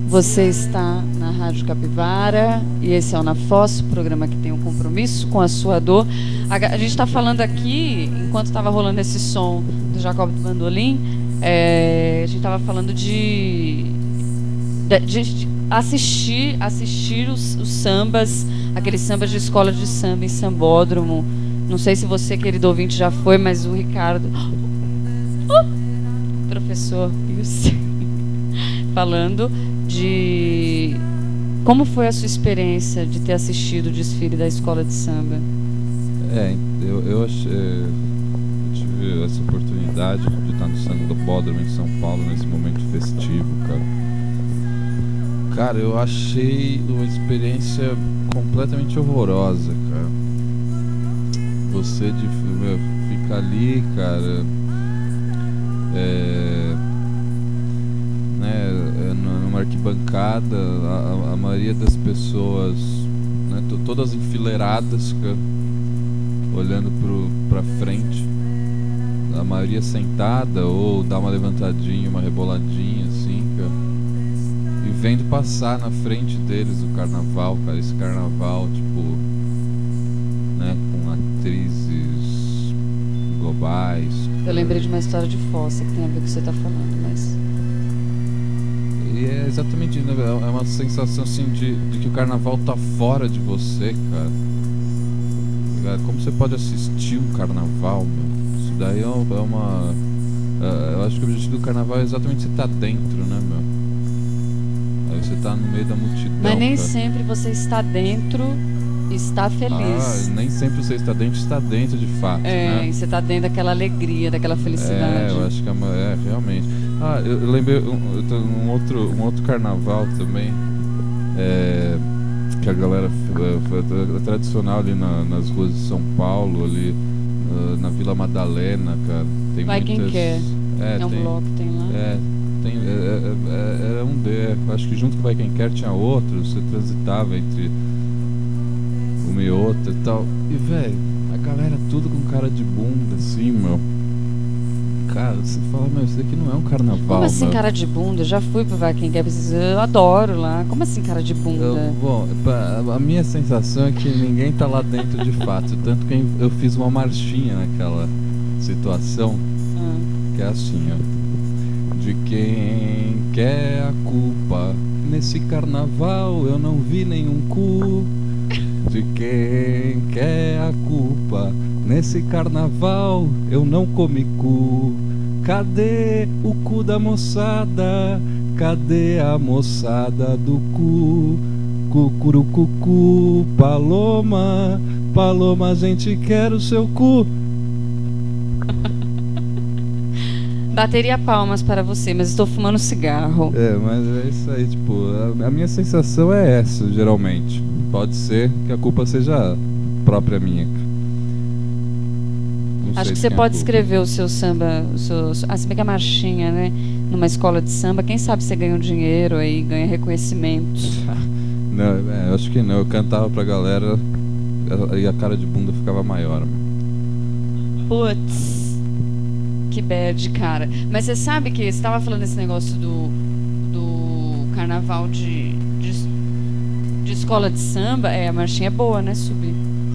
Você está na Rádio Capivara e esse é o Na Foz, programa que tem um compromisso com a sua dor. A, a gente está falando aqui, enquanto estava rolando esse som do Jacob do Bandolim, é, a gente estava falando de, de, de assistir, assistir os, os sambas, aqueles sambas de escola de samba em sambódromo. Não sei se você, querido ouvinte, já foi, mas o Ricardo, uh, professor Pilce, falando de como foi a sua experiência de ter assistido o desfile da escola de samba. É, eu, eu, achei, eu tive essa oportunidade de estar no Sambódromo em São Paulo nesse momento festivo, cara. Cara, eu achei uma experiência completamente horrorosa, cara. Você de, fica ali, cara, é, né, numa arquibancada, a, a maioria das pessoas, né, t- todas enfileiradas, cara, olhando pro, pra frente, a maioria sentada ou dá uma levantadinha, uma reboladinha assim, cara, e vendo passar na frente deles o carnaval, cara, esse carnaval, tipo, né, com atrizes globais. Eu lembrei de uma história de Fossa que tem a ver com o que você está falando, mas... E é exatamente, né, é uma sensação assim de, de que o carnaval tá fora de você, cara. Como você pode assistir um carnaval, meu? Isso daí é uma... É, eu acho que o objetivo do carnaval é exatamente você estar dentro, né, meu? Aí você tá no meio da multidão. Mas nem cara. sempre você está dentro e está feliz. Ah, nem sempre você está dentro está dentro de fato, É, né? e você está dentro daquela alegria, daquela felicidade. É, eu acho que é, uma, é realmente. Ah, eu, eu lembrei um, um, outro, um outro carnaval também, é, que a galera é, é tradicional ali na, nas ruas de São Paulo, ali uh, na Vila Madalena, cara. Tem Vai muitas, Quem Quer. É, É um tem, bloco que tem lá. É, tem, é, é, é, era um D. Acho que junto com Vai Quem Quer tinha outro. Você transitava entre uma e outra e tal. E, velho, a galera tudo com cara de bunda, assim, meu. Cara, você fala, meu, isso daqui não é um carnaval. Como assim, meu. cara de bunda? Eu já fui pro Vai Quem Quer, eu adoro lá. Como assim, cara de bunda? Eu, bom, a minha sensação é que ninguém tá lá dentro de fato. Tanto que eu fiz uma marchinha naquela situação, Ah. que é assim, ó. De quem quer a culpa? Nesse carnaval eu não vi nenhum cu. De quem quer a culpa? Nesse carnaval eu não comi cu. Cadê o cu da moçada? Cadê a moçada do cu? Cucurucucu, Paloma, Paloma, a gente quer o seu cu. Bateria palmas para você, mas estou fumando cigarro. É, mas é isso aí, tipo, a, a minha sensação é essa, geralmente. Pode ser que a culpa seja própria minha. Não Acho sei que de você quem é a pode culpa. escrever o seu samba, o seu, ah, se bem que a marchinha, né? Numa escola de samba, quem sabe você ganha um dinheiro aí, ganha reconhecimento. Não, é, eu acho que não. Eu cantava pra galera e a cara de bunda ficava maior. Putz, que bad, cara. Mas você sabe que você estava falando esse negócio do, do carnaval de, de, de escola de samba. É, a marchinha é boa, né, Subir?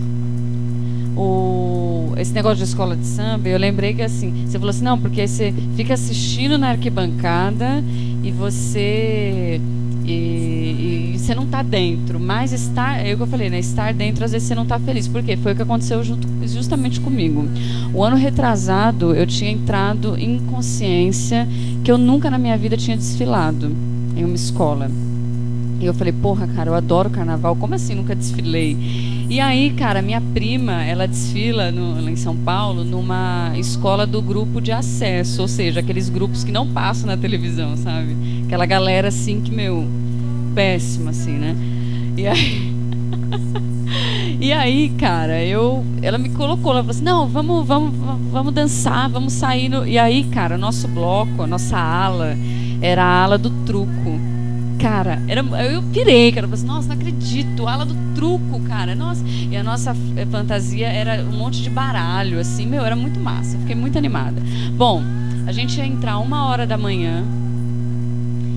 O, esse negócio de escola de samba, eu lembrei que assim, você falou assim, não, porque aí você fica assistindo na arquibancada e você e, e você não tá dentro, mas estar, é o que eu falei, né, estar dentro às vezes você não tá feliz, por quê? Foi o que aconteceu junto, justamente comigo. O ano retrasado eu tinha entrado em consciência que eu nunca na minha vida tinha desfilado em uma escola. E eu falei, porra, cara, eu adoro carnaval, como assim nunca desfilei? E aí, cara, minha prima, ela desfila no, lá em São Paulo numa escola do grupo de acesso, ou seja, aqueles grupos que não passam na televisão, sabe? Aquela galera assim que, meu, péssima, assim, né? E aí... E aí, cara, eu, ela me colocou, ela falou assim, não, vamos, vamos, vamos dançar, vamos sair. No... E aí, cara, o nosso bloco, a nossa ala, era a ala do truco. Cara, era, eu pirei, cara, eu falei assim, nossa, não acredito, ala do truco, cara, nossa. E a nossa fantasia era um monte de baralho, assim, meu, era muito massa, fiquei muito animada. Bom, a gente ia entrar uma hora da manhã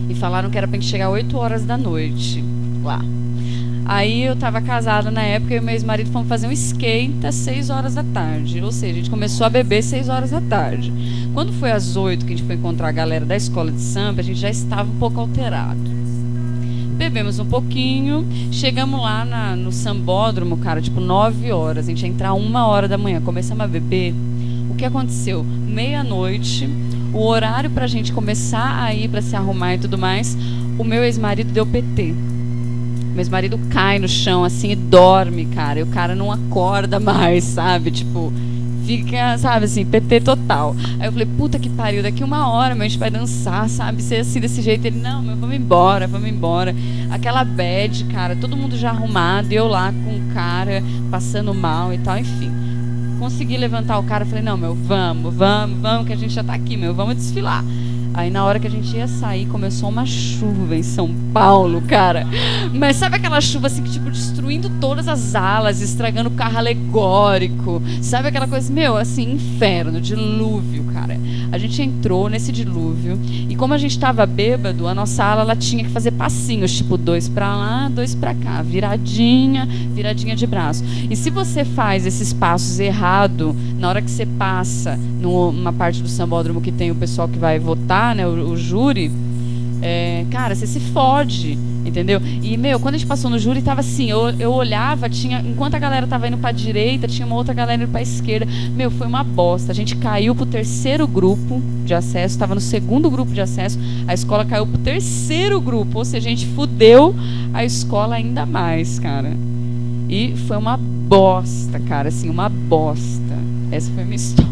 E falaram que era pra gente chegar oito horas da noite lá. Aí eu tava casada na época e o meu ex-marido fomos fazer um esquenta às seis horas da tarde. Ou seja, a gente começou a beber seis horas da tarde. Quando foi às oito que a gente foi encontrar a galera da escola de samba, a gente já estava um pouco alterado. Bebemos um pouquinho, chegamos lá na, no sambódromo, cara, tipo nove horas. A gente ia entrar uma hora da manhã, começamos a beber. O que aconteceu? Meia-noite, o horário pra gente começar a ir pra se arrumar e tudo mais, o meu ex-marido deu P T. Meu ex-marido cai no chão assim e dorme, cara. E o cara não acorda mais, sabe? Tipo, fica, sabe assim, P T total. Aí eu falei, puta que pariu, daqui uma hora, meu, a gente vai dançar, sabe? Ser assim, desse jeito. Ele, não, meu, vamos embora, vamos embora. Aquela bad, cara, todo mundo já arrumado, e eu lá com o cara passando mal e tal, enfim. Consegui levantar o cara, falei, não, meu, vamos, vamos, vamos, que a gente já tá aqui, meu, vamos desfilar. Aí na hora que a gente ia sair, começou uma chuva em São Paulo, cara. Mas sabe aquela chuva assim que tipo destruindo todas as alas, estragando o carro alegórico? Sabe aquela coisa, meu, assim, inferno, dilúvio, cara. A gente entrou nesse dilúvio e como a gente tava bêbado, a nossa ala ela tinha que fazer passinhos, tipo dois pra lá, dois pra cá, viradinha, viradinha de braço. E se você faz esses passos errado, na hora que você passa numa parte do sambódromo que tem o pessoal que vai votar, né, o, o júri, é, cara, você se fode, entendeu? E, meu, quando a gente passou no júri, tava assim, eu, eu olhava, tinha, enquanto a galera tava indo pra direita, tinha uma outra galera indo pra esquerda. Meu, foi uma bosta. A gente caiu pro terceiro grupo de acesso, tava no segundo grupo de acesso, a escola caiu pro terceiro grupo, ou seja, a gente fudeu a escola ainda mais, cara. E foi uma bosta, cara, assim, uma bosta. Essa foi a minha história.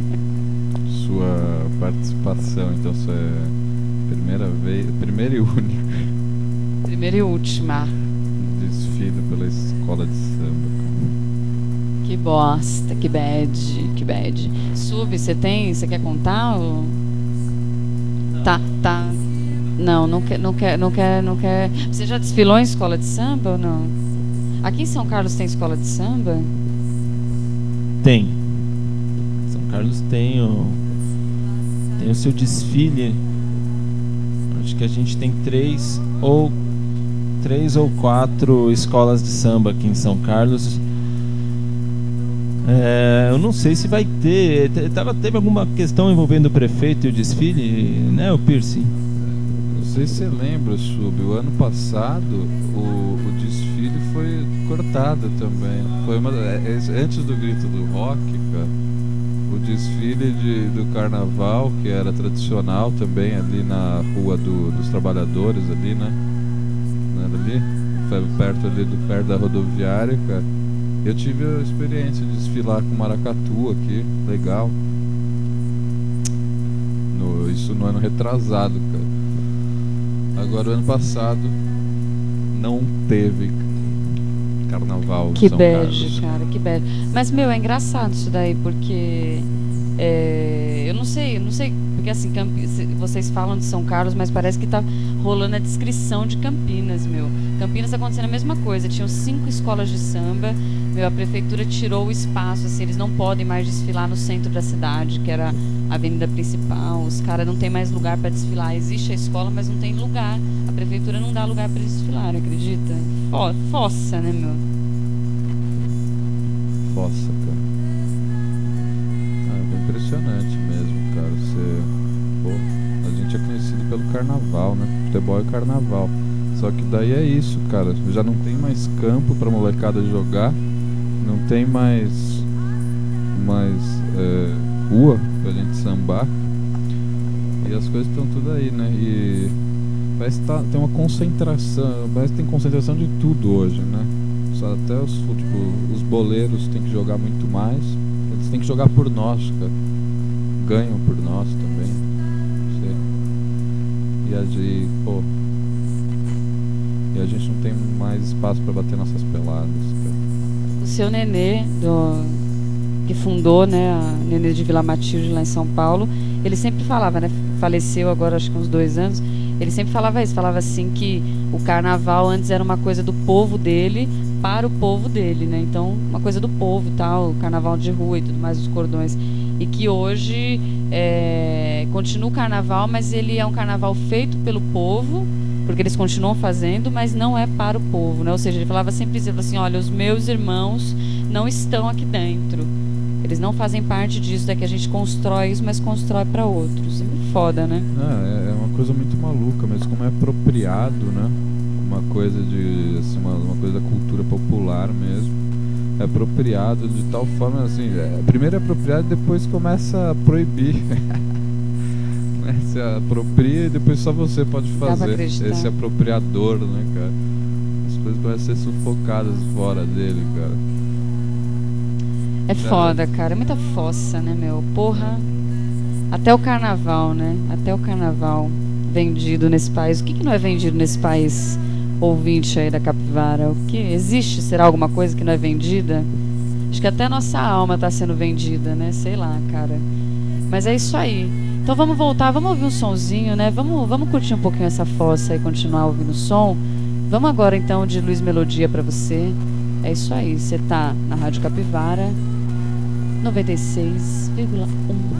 Sua participação, então, sua primeira vez, primeira e única primeira e última desfile pela escola de samba. Que bosta, que bad, que bad. Sub, você tem, você quer contar? Ou... Tá, tá. Não, não quer, não quer, não quer, não quer. Você já desfilou em escola de samba ou não? Aqui em São Carlos tem escola de samba? Tem. São Carlos tem o tem o seu desfile. Acho que a gente tem três ou três ou quatro escolas de samba aqui em São Carlos. É, eu não sei se vai ter. Tava, teve alguma questão envolvendo o prefeito e o desfile, né, o Pierce? Não sei se você lembra, Sub, o ano passado o, o desfile foi cortado também. Foi uma, antes do grito do rock, cara, o desfile de, do carnaval, que era tradicional também ali na Rua do, dos Trabalhadores, ali, né? Não era ali? Foi perto ali do perto da rodoviária, cara. Eu tive a experiência de desfilar com maracatu aqui, legal. No, isso no ano retrasado, cara. Agora o ano passado não teve carnaval. Que São bad, Carlos. cara, que bad. Mas, meu, é engraçado isso daí, porque é, eu não sei, eu não sei, porque assim, Campi- se- vocês falam de São Carlos, mas parece que tá rolando a descrição de Campinas, meu. Campinas tá acontecendo a mesma coisa, tinham cinco escolas de samba, meu, a prefeitura tirou o espaço, assim, eles não podem mais desfilar no centro da cidade, que era a avenida principal, os caras não tem mais lugar para desfilar, existe a escola, mas não tem lugar, a prefeitura não dá lugar para eles desfilarem, acredita? Fo- Fossa, né, meu? Fossa, cara. Ah, é bem impressionante mesmo, cara. Você, pô, a gente é conhecido pelo carnaval, né? Futebol é carnaval. Só que daí é isso, cara. Já não tem mais campo pra molecada jogar. Não tem mais mais é, rua pra gente sambar. E as coisas estão tudo aí, né? E parece que tá, tem uma concentração. Parece que tem concentração de tudo hoje, né? Só até os, tipo, os boleiros têm que jogar muito mais. Eles têm que jogar por nós, cara. Ganham por nós também. Não sei. E a gente, pô. E a gente não tem mais espaço pra bater nossas peladas, cara. O seu Nenê, do, que fundou, né, a Nenê de Vila Matilde lá em São Paulo, ele sempre falava, né, faleceu agora acho que uns dois anos, ele sempre falava isso, falava assim que o carnaval antes era uma coisa do povo dele para o povo dele, né, então uma coisa do povo e tal, o carnaval de rua e tudo mais, os cordões. E que hoje é, continua o carnaval, mas ele é um carnaval feito pelo povo, porque eles continuam fazendo, mas não é para o povo, né? Ou seja, ele falava sempre isso, ele falava assim, olha, os meus irmãos não estão aqui dentro. Eles não fazem parte disso, é que a gente constrói isso, mas constrói para outros. É muito foda, né? É, é uma coisa muito maluca, mas como é apropriado, né? Uma coisa de, assim, uma, uma coisa da cultura popular mesmo. É apropriado de tal forma, assim, é, primeiro é apropriado e depois começa a proibir. Se apropria e depois só você pode fazer. Esse apropriador, né, cara? As coisas parecem ser sufocadas fora dele, cara. É foda, cara. É muita fossa, né, meu? Porra. Até o carnaval, né? Até o carnaval vendido nesse país. O que, que não é vendido nesse país? Ouvinte aí da Capivara. O que? Existe? Será alguma coisa que não é vendida? Acho que até a nossa alma está sendo vendida, né? Sei lá, cara. Mas é isso aí. Então vamos voltar, vamos ouvir um sonzinho, né? Vamos, vamos curtir um pouquinho essa fossa e continuar ouvindo o som. Vamos agora então de Luiz Melodia pra você. É isso aí, você tá na Rádio Capivara noventa e seis vírgula um.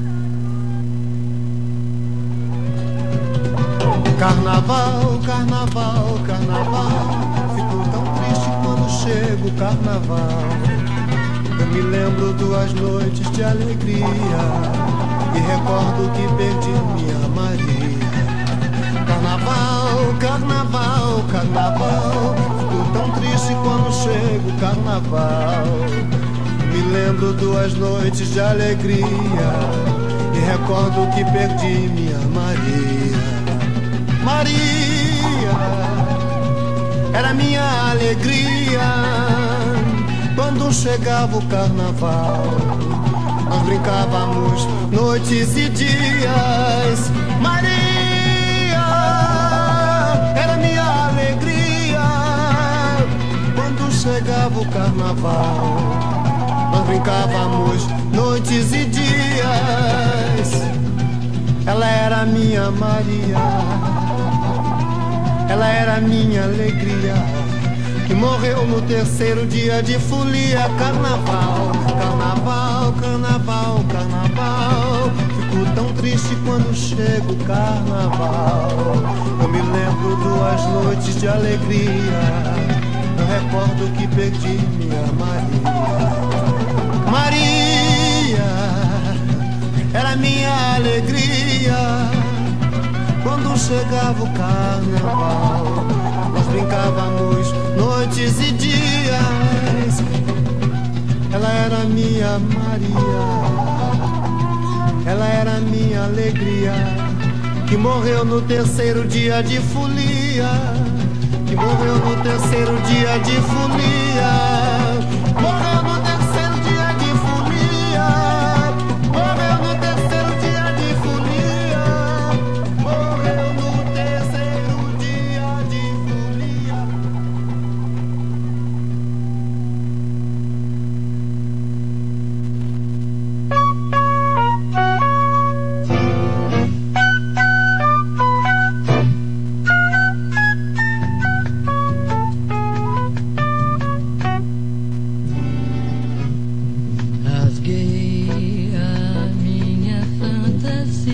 Carnaval, carnaval, carnaval. Fico tão triste quando chega o carnaval. Eu me lembro duas noites de alegria e recordo que perdi minha Maria. Carnaval, carnaval, carnaval. Fico tão triste quando chega o carnaval. Me lembro duas noites de alegria e recordo que perdi minha Maria. Maria era minha alegria quando chegava o carnaval. Nós brincávamos noites e dias. Maria era minha alegria quando chegava o carnaval. Nós brincávamos noites e dias. Ela era minha Maria. Ela era minha alegria, que morreu no terceiro dia de folia. Carnaval, carnaval, carnaval, carnaval. Fico tão triste quando chega o carnaval. Eu me lembro duas noites de alegria. Eu recordo que perdi minha Maria. Maria era minha alegria quando chegava o carnaval. Nós brincávamos noites e dias. Ela era minha Maria. Ela era minha alegria, que morreu no terceiro dia de folia. Que morreu no terceiro dia de folia. Morreu no terceiro dia de folia. Morreu no terceiro dia de folia. Morreu no terceiro dia de folia. Rasguei a minha fantasia,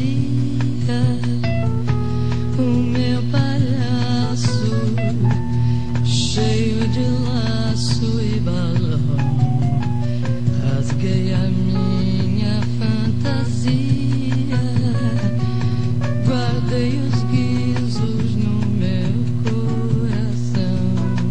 o meu palhaço cheio de laço e balão. Rasguei a minha fantasia, guardei os guizos no meu coração.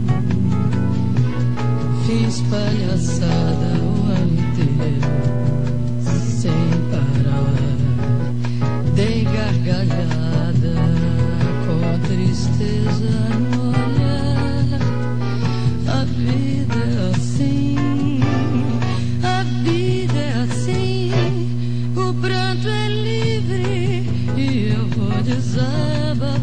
Fiz palhaçada o ano inteiro sem parar. Dei gargalhada com tristeza no olhar. A vida é assim, a vida é assim. O pranto é livre e eu vou desabafar.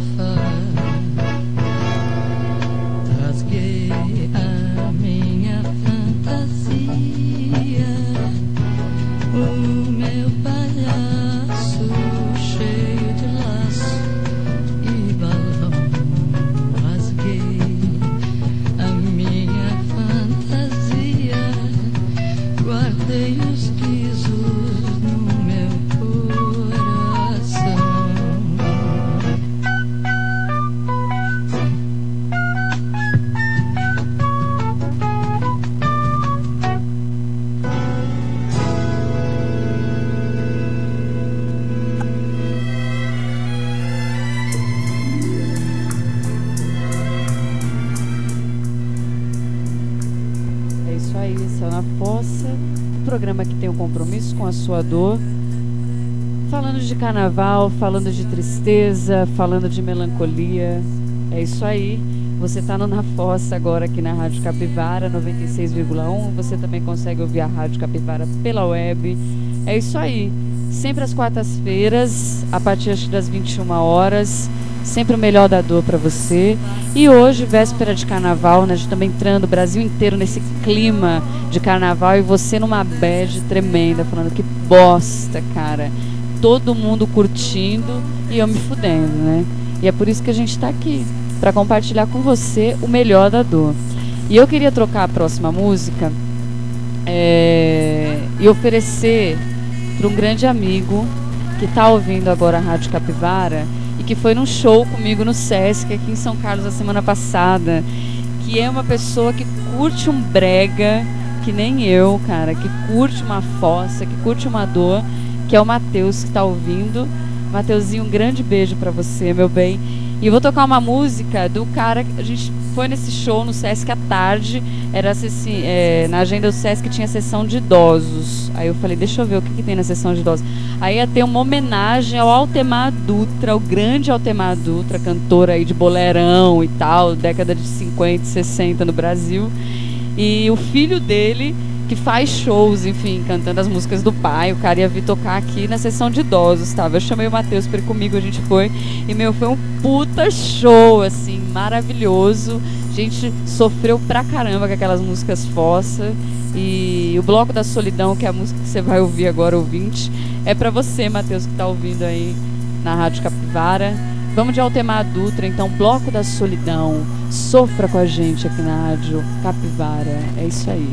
Rasguei a minha fantasia, o meu palhaço cheio de laço e balão. Rasguei a minha fantasia, guardei os guizos Céu na Fossa, programa que tem um compromisso com a sua dor, falando de carnaval, falando de tristeza, falando de melancolia. É isso aí. Você está no Na Fossa agora aqui na Rádio Capivara noventa e seis vírgula um. Você também consegue ouvir a Rádio Capivara pela web. É isso aí. Sempre às quartas-feiras, a partir das vinte e uma horas. Sempre o melhor da dor para você. E hoje, véspera de carnaval, né? A gente também entrando o Brasil inteiro nesse clima de carnaval e você numa bad tremenda, falando que bosta, cara. Todo mundo curtindo e eu me fudendo, né? E é por isso que a gente tá aqui, para compartilhar com você o melhor da dor. E eu queria trocar a próxima música é, e oferecer para um grande amigo que está ouvindo agora a Rádio Capivara e que foi num show comigo no Sesc aqui em São Carlos a semana passada, que é uma pessoa que curte um brega, que nem eu, cara, que curte uma fossa, que curte uma dor, que é o Matheus, que está ouvindo. Mateuzinho, um grande beijo para você, meu bem. E eu vou tocar uma música do cara que a gente foi nesse show no Sesc à tarde. Era assim, é, na agenda do Sesc tinha sessão de idosos. Aí eu falei, deixa eu ver o que, que tem na sessão de idosos. Aí ia ter uma homenagem ao Altemar Dutra, o grande Altemar Dutra, cantor aí de bolerão e tal, década de cinquenta e sessenta no Brasil. E o filho dele, que faz shows, enfim, cantando as músicas do pai. O cara ia vir tocar aqui na sessão de idosos, tava? Eu chamei o Matheus para ir comigo, a gente foi. E, meu, foi um puta show, assim, maravilhoso. A gente sofreu pra caramba com aquelas músicas fossa. E o Bloco da Solidão, que é a música que você vai ouvir agora, ouvinte, é pra você, Matheus, que tá ouvindo aí na Rádio Capivara. Vamos de Altemar Dutra, então, Bloco da Solidão. Sofra com a gente aqui na Rádio Capivara. É isso aí.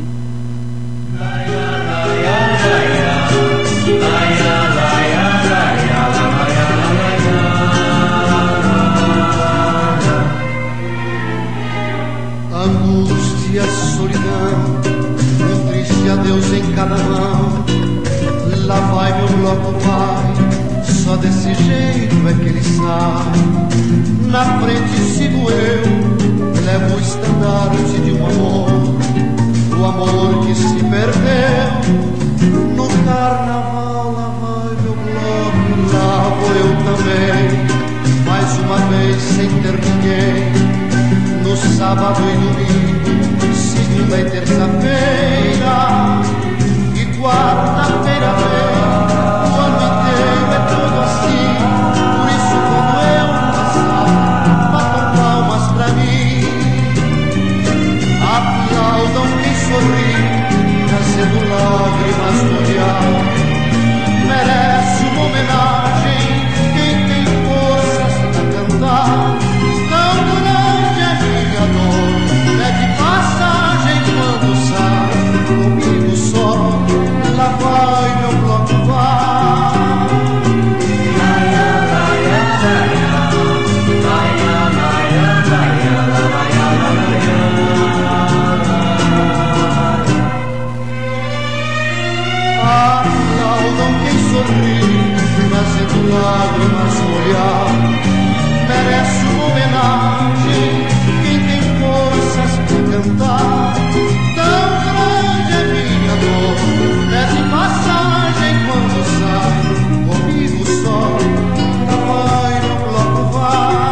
Angústia, solidão, um triste adeus em cada mão. Lá vai meu bloco, vai, só desse jeito é que ele sai. Na frente sigo eu, levo o estandarte de um amor, o amor que se perdeu no carnaval. Lá vai meu bloco, lá vou eu também, mais uma vez sem ter ninguém. No sábado e domingo, segunda e terça-feira e quarta-feira vem. O ano inteiro é todo assim, por isso quando eu passar, batam palmas pra mim. Aplaudam quem sorri, trazendo lágrimas no olhar. Merece uma homenagem quem tem forças pra cantar. Tão grande é minha dor, pede passagem quando sai. Comigo só, lá vai meu bloco, vai. Aplaudam quem sorri, trazendo lágrimas no olhar. Merece uma homenagem quem tem forças pra cantar. Tão grande é minha dor, pede passagem quando sai. Comigo só, lá vai meu bloco, vai.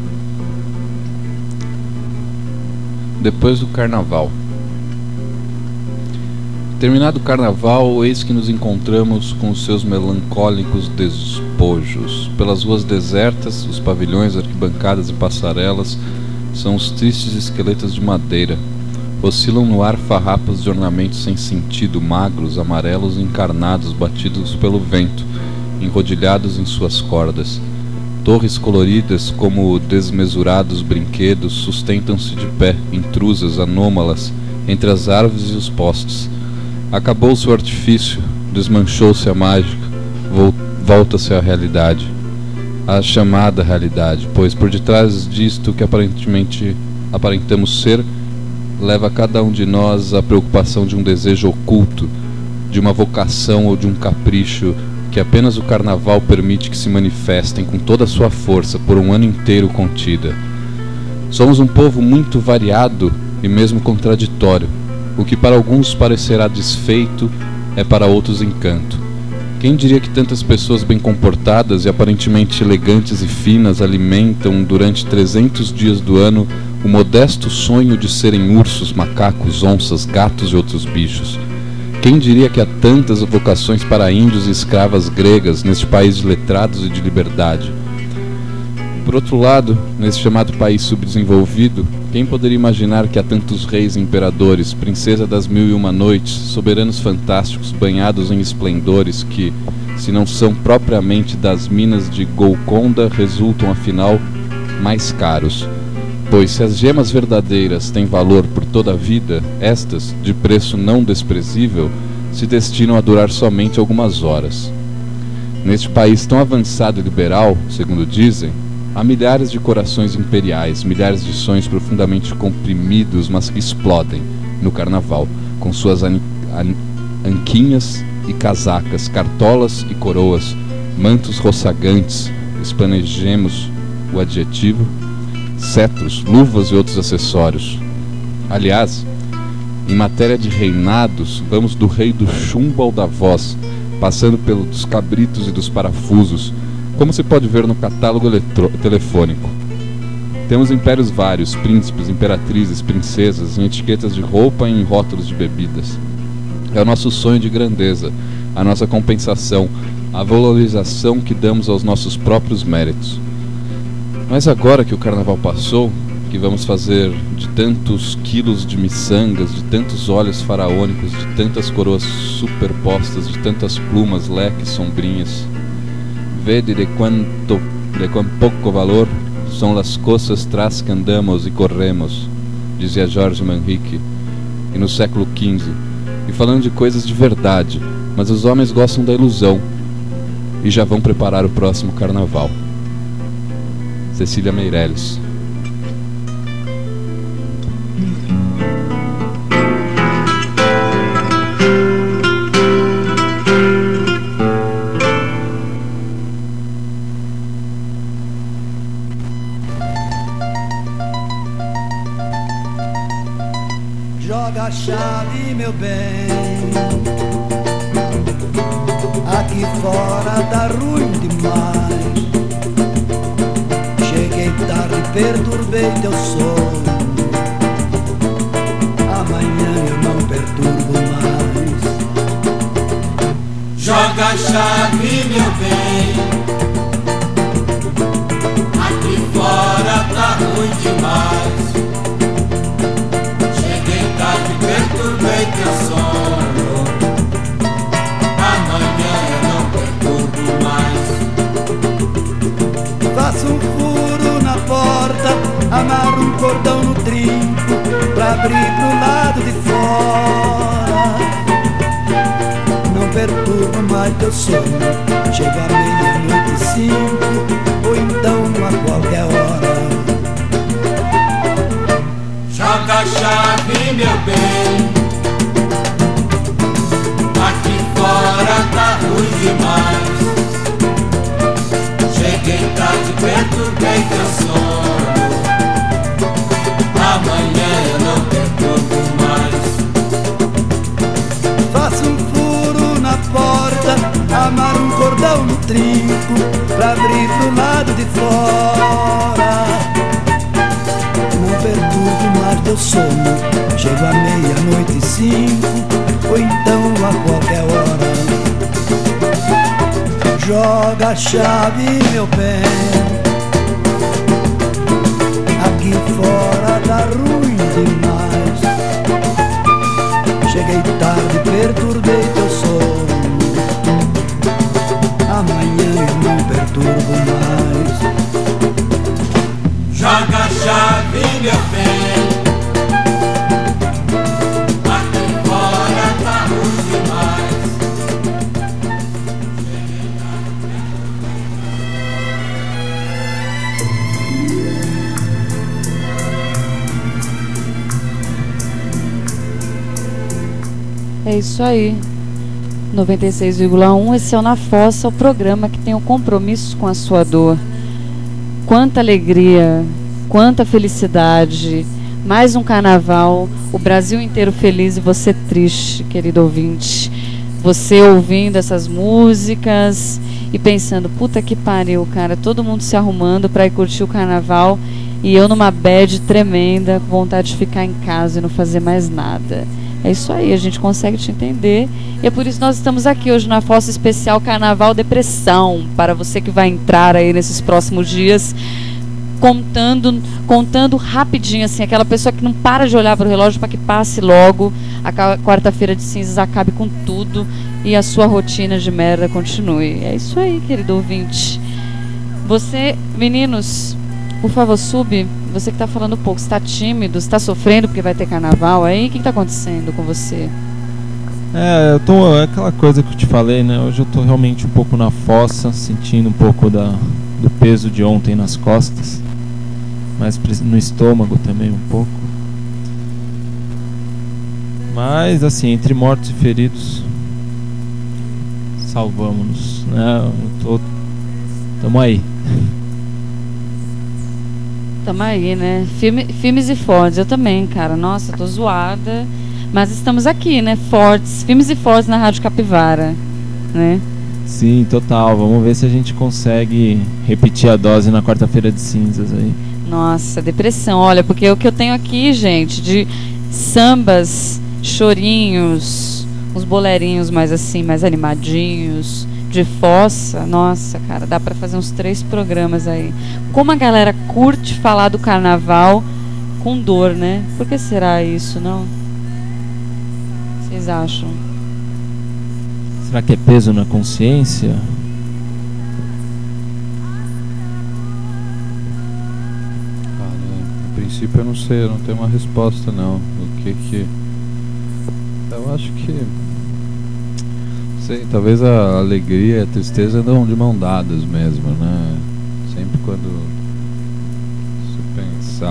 Depois do carnaval. Terminado o carnaval, eis que nos encontramos com os seus melancólicos despojos. Pelas ruas desertas, os pavilhões, arquibancadas e passarelas são os tristes esqueletos de madeira. Oscilam no ar farrapos de ornamentos sem sentido, magros, amarelos e encarnados, batidos pelo vento, enrodilhados em suas cordas. Torres coloridas como desmesurados brinquedos sustentam-se de pé, intrusas, anômalas, entre as árvores e os postes. Acabou-se o artifício, desmanchou-se a mágica, vol- volta-se à realidade. A chamada realidade, pois por detrás disto que aparentemente aparentamos ser, leva cada um de nós a preocupação de um desejo oculto, de uma vocação ou de um capricho que apenas o carnaval permite que se manifestem com toda a sua força por um ano inteiro contida. Somos um povo muito variado e mesmo contraditório. O que para alguns parecerá desfeito é para outros encanto. Quem diria que tantas pessoas bem comportadas e aparentemente elegantes e finas alimentam durante trezentos dias do ano o modesto sonho de serem ursos, macacos, onças, gatos e outros bichos? Quem diria que há tantas vocações para índios e escravas gregas neste país de letrados e de liberdade? Por outro lado, nesse chamado país subdesenvolvido, quem poderia imaginar que há tantos reis e imperadores, princesa das mil e uma noites, soberanos fantásticos banhados em esplendores que, se não são propriamente das minas de Golconda, resultam afinal mais caros? Pois se as gemas verdadeiras têm valor por toda a vida, estas, de preço não desprezível, se destinam a durar somente algumas horas. Neste país tão avançado e liberal, segundo dizem, há milhares de corações imperiais, milhares de sonhos profundamente comprimidos, mas que explodem no carnaval, com suas an- an- anquinhas e casacas, cartolas e coroas, mantos roçagantes, espanejemos o adjetivo, cetros, luvas e outros acessórios. Aliás, em matéria de reinados, vamos do rei do chumbo ao da voz, passando pelos cabritos e dos parafusos, como se pode ver no catálogo eletro- telefônico. Temos impérios vários, príncipes, imperatrizes, princesas, em etiquetas de roupa e em rótulos de bebidas. É o nosso sonho de grandeza, a nossa compensação, a valorização que damos aos nossos próprios méritos. Mas agora que o carnaval passou, que vamos fazer de tantos quilos de miçangas, de tantos olhos faraônicos, de tantas coroas superpostas, de tantas plumas, leques, sombrinhas, vede de quanto, de quão pouco valor são as coisas tras que andamos e corremos, dizia Jorge Manrique, e no século quinze, e falando de coisas de verdade, mas os homens gostam da ilusão, e já vão preparar o próximo carnaval. Cecília Meirelles. Joga a chave, meu bem. Aqui fora tá ruim demais. Cheguei tarde, perturbei teu sono. Amanhã eu não perturbo mais. Joga a chave, meu bem. Aqui fora tá ruim demais. Perturbei teu sono. Amanhã eu não perturbo mais. Faço um furo na porta, amarro um cordão no trinco pra abrir pro lado de fora. Não perturbo mais teu sono. Chego à meia-noite e cinco, ou então a qualquer hora. Joga a chave, meu bem. Aqui fora tá ruim demais. Cheguei tarde, perturbei teu sono. Amanhã eu não perturbo mais. Faço um furo na porta, amarro um cordão no trinco pra abrir pro lado de fora. Não perturbo mais teu sono. Chego à meia-noite e cinco, ou então Joga a chave, meu bem. Aqui fora tá ruim demais. Cheguei tarde, perturbei teu sono. Amanhã eu não perturbo mais. Joga a chave, meu bem. Aqui fora tá ruim demais. É isso aí. noventa e seis vírgula um, esse é o Na Fossa, o programa que tem um compromisso com a sua dor. Quanta alegria, quanta felicidade. Mais um carnaval, o Brasil inteiro feliz e você triste, querido ouvinte. Você ouvindo essas músicas e pensando, puta que pariu, cara, todo mundo se arrumando pra ir curtir o carnaval e eu numa bad tremenda, com vontade de ficar em casa e não fazer mais nada. É isso aí, a gente consegue te entender. E é por isso que nós estamos aqui hoje na Fossa Especial Carnaval Depressão. Para você que vai entrar aí nesses próximos dias, contando, contando rapidinho, assim, aquela pessoa que não para de olhar para o relógio para que passe logo, a quarta-feira de cinzas acabe com tudo e a sua rotina de merda continue. É isso aí, querido ouvinte. Você, meninos, por favor, sube. Você que está falando pouco, está tímido, está sofrendo porque vai ter carnaval aí? O que está acontecendo com você? É, eu tô, é aquela coisa que eu te falei, né? Hoje eu tô realmente um pouco na fossa, sentindo um pouco da, do peso de ontem nas costas, mas no estômago também um pouco. Mas assim, entre mortos e feridos, salvamos-nos, né? Eu tô, tamo aí. Tamo aí, né? Filme, filmes e fortes, eu também, cara. Nossa, tô zoada. Mas estamos aqui, né? Fortes, filmes e fortes na Rádio Capivara, né? Sim, total. Vamos ver se a gente consegue repetir a dose na quarta-feira de cinzas aí. Nossa, depressão. Olha, porque o que eu tenho aqui, gente, de sambas, chorinhos, uns bolerinhos mais assim, mais animadinhos, de fossa, nossa, cara, dá pra fazer uns três programas aí. Como a galera curte falar do carnaval com dor, né? Por que será isso, não? Vocês acham? Será que é peso na consciência? Cara, a princípio eu não sei, eu não tenho uma resposta não. O que que... Eu acho que... Sei, talvez a alegria e a tristeza andam de mão dadas mesmo, né? Sempre quando você pensar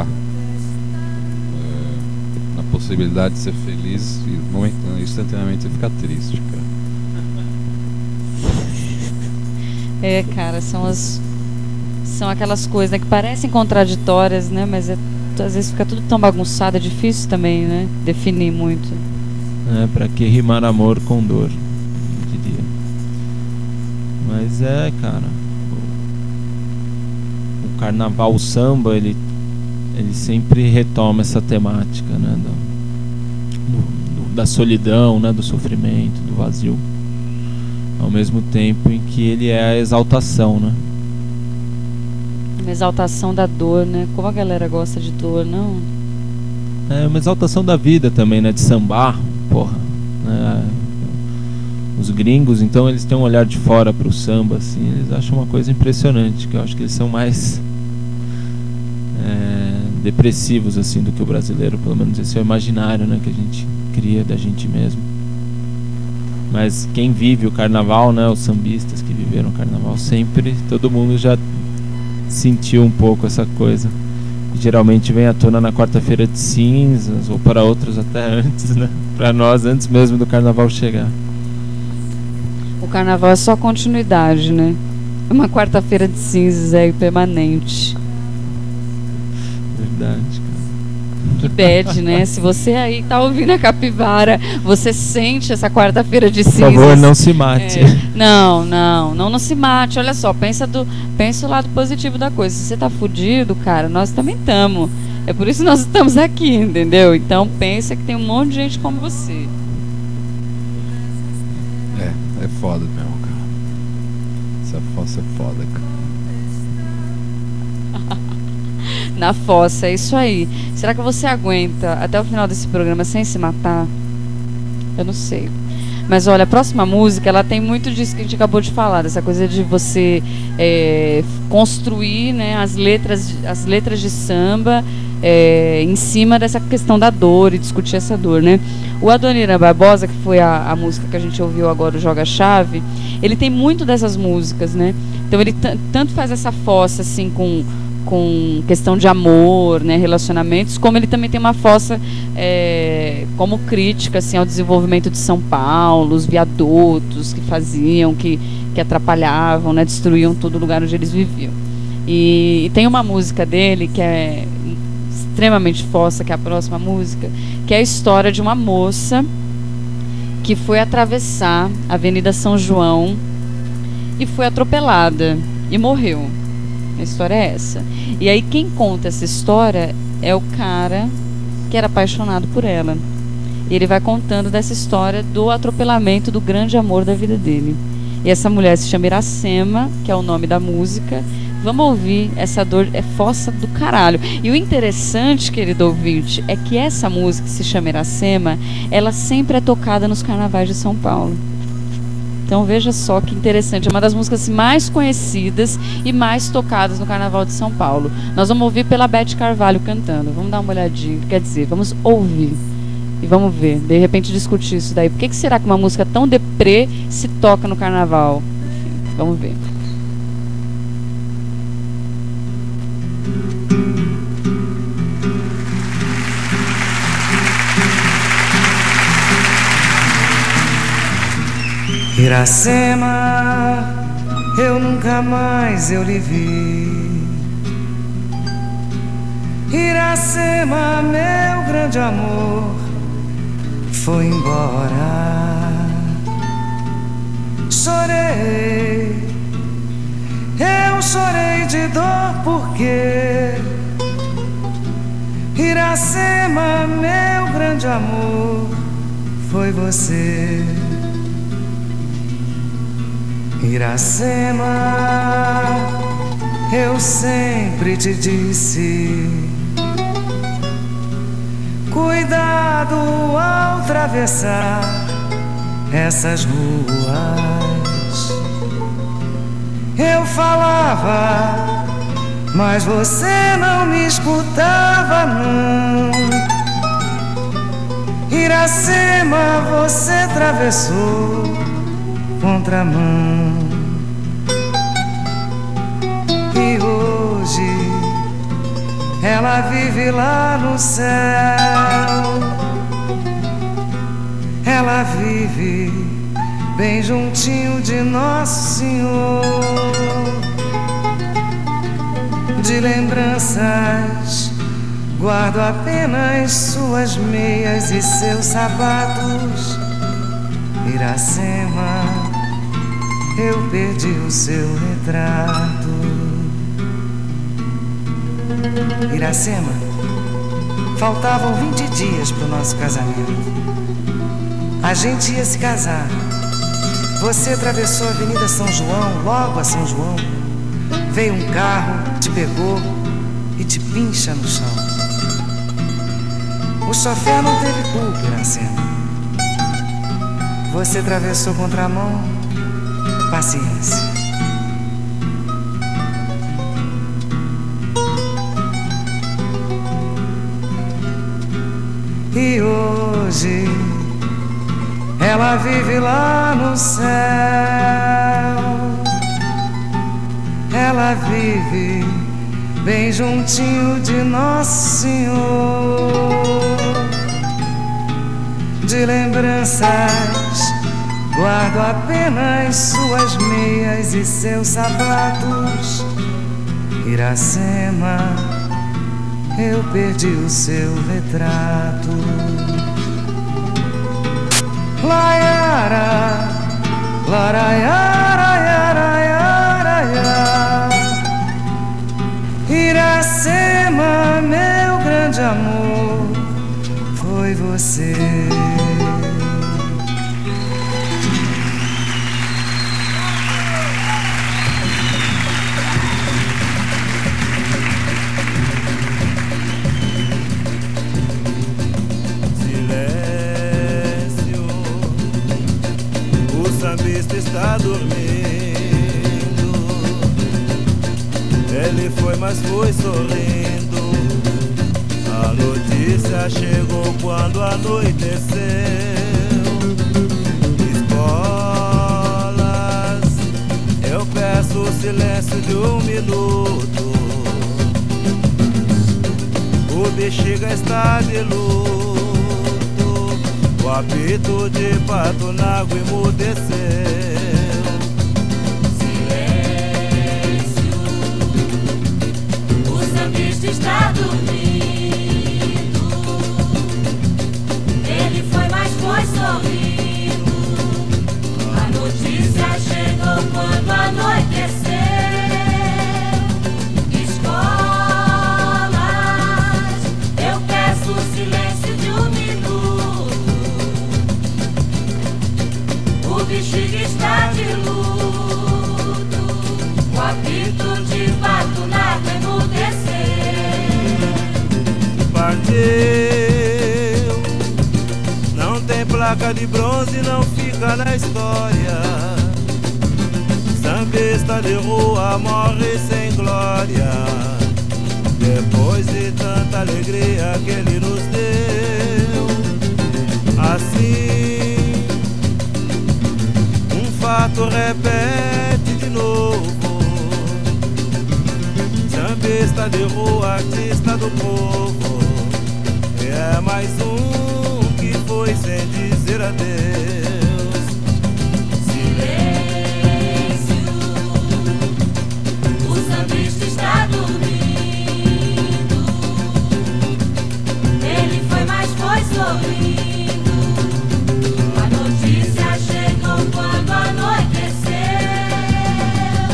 é, na possibilidade de ser feliz, e momentâneo, instantaneamente você fica triste, cara. É, cara, são as são aquelas coisas, né, que parecem contraditórias, né? Mas é, às vezes fica tudo tão bagunçado, é difícil também, né? Definir muito. É, pra que rimar amor com dor? Mas é, cara, o carnaval, o samba, ele, ele sempre retoma essa temática, né, da, do, do, da solidão, né, do sofrimento, do vazio, ao mesmo tempo em que ele é a exaltação, né? Uma exaltação da dor, né? Como a galera gosta de dor, não? É uma exaltação da vida também, né, de sambar, porra, né? Os gringos, então, eles têm um olhar de fora pro samba, assim, eles acham uma coisa impressionante, que eu acho que eles são mais é, depressivos, assim, do que o brasileiro, pelo menos esse é o imaginário, né, que a gente cria da gente mesmo. Mas quem vive o carnaval, né, os sambistas que viveram o carnaval, sempre, todo mundo já sentiu um pouco essa coisa. E geralmente vem à tona na quarta-feira de cinzas, ou para outros até antes, né, para nós, antes mesmo do carnaval chegar. O carnaval é só continuidade, né? É uma quarta-feira de cinzas aí permanente. Verdade, cara. Que bad, né? Se você aí tá ouvindo a Capivara, você sente essa quarta-feira de Por cinzas. favor, não se mate. É. Não, não, não, não se mate. Olha só, pensa, do, pensa o lado positivo da coisa. Se você tá fudido, cara, nós também estamos. É por isso que nós estamos aqui, entendeu? Então pensa que tem um monte de gente como você. É, é foda mesmo, cara. Essa fossa é foda, cara. Na fossa, é isso aí. Será que você aguenta até o final desse programa sem se matar? Eu não sei. Mas olha, a próxima música, ela tem muito disso que a gente acabou de falar, dessa coisa de você é, construir, né, as letras, as letras de samba é, em cima dessa questão da dor e discutir essa dor, né? O Adoniran Barbosa, que foi a, a música que a gente ouviu agora, o Joga Chave, ele tem muito dessas músicas, né? Então ele tanto faz essa fossa assim com com questão de amor, né, relacionamentos, como ele também tem uma fossa é, como crítica assim, ao desenvolvimento de São Paulo, os viadutos que faziam, que, que atrapalhavam, né, destruíam todo o lugar onde eles viviam. E, e tem uma música dele que é extremamente fossa, que é a próxima música, que é a história de uma moça que foi atravessar a Avenida São João e foi atropelada e morreu. A história é essa. E aí quem conta essa história é o cara que era apaixonado por ela. E ele vai contando dessa história do atropelamento do grande amor da vida dele. E essa mulher se chama Iracema, que é o nome da música. Vamos ouvir essa dor, é fossa do caralho. E o interessante, querido ouvinte, é que essa música que se chama Iracema, ela sempre é tocada nos carnavais de São Paulo. Então veja só que interessante, é uma das músicas mais conhecidas e mais tocadas no Carnaval de São Paulo. Nós vamos ouvir pela Beth Carvalho cantando, vamos dar uma olhadinha, quer dizer, vamos ouvir e vamos ver, de repente discutir isso daí. Por que, que será que uma música tão deprê se toca no Carnaval? Enfim, vamos ver. Iracema, eu nunca mais eu lhe vi. Iracema, meu grande amor, foi embora. Chorei, eu chorei de dor porque Iracema, meu grande amor, foi você. Iracema, eu sempre te disse, cuidado ao atravessar essas ruas. Eu falava, mas você não me escutava, não. Iracema, você atravessou contramão. E hoje ela vive lá no céu. Ela vive bem juntinho de Nosso Senhor. De lembranças guardo apenas suas meias e seus sapatos. Iracema, eu perdi o seu retrato. Iracema, faltavam vinte dias para o nosso casamento. A gente ia se casar. Você atravessou a Avenida São João, logo a São João. Veio um carro, te pegou e te pincha no chão. O chofer não teve culpa, Iracema. Você atravessou contramão, paciência. E hoje ela vive lá no céu. Ela vive bem juntinho de Nosso Senhor. De lembranças guardo apenas suas meias e seus sapatos. Iracema, eu perdi o seu retrato. Laiara, laraiara, yara, yara, yara. Iracema, meu grande amor, foi você. Ele foi, mas foi sorrindo. A notícia chegou quando anoiteceu. Escolas, eu peço o silêncio de um minuto. O Bexiga está de luto. O apito de pato na água emudeceu. Está dormindo. Ele foi, mas foi sorrindo. A notícia chegou quando anoiteceu. Escolas, eu peço o silêncio de um minuto. O Bexiga está de luto. O apito de pato na água emudeceu. Partiu, não tem placa de bronze, não fica na história. Sambista de rua morre sem glória. Depois de tanta alegria que ele nos deu, assim um fato repete de novo. Sambista de rua, artista do povo. É mais um que foi sem dizer adeus. Silêncio, o sambista está dormindo. Ele foi, mas foi sorrindo. A notícia chegou quando anoiteceu.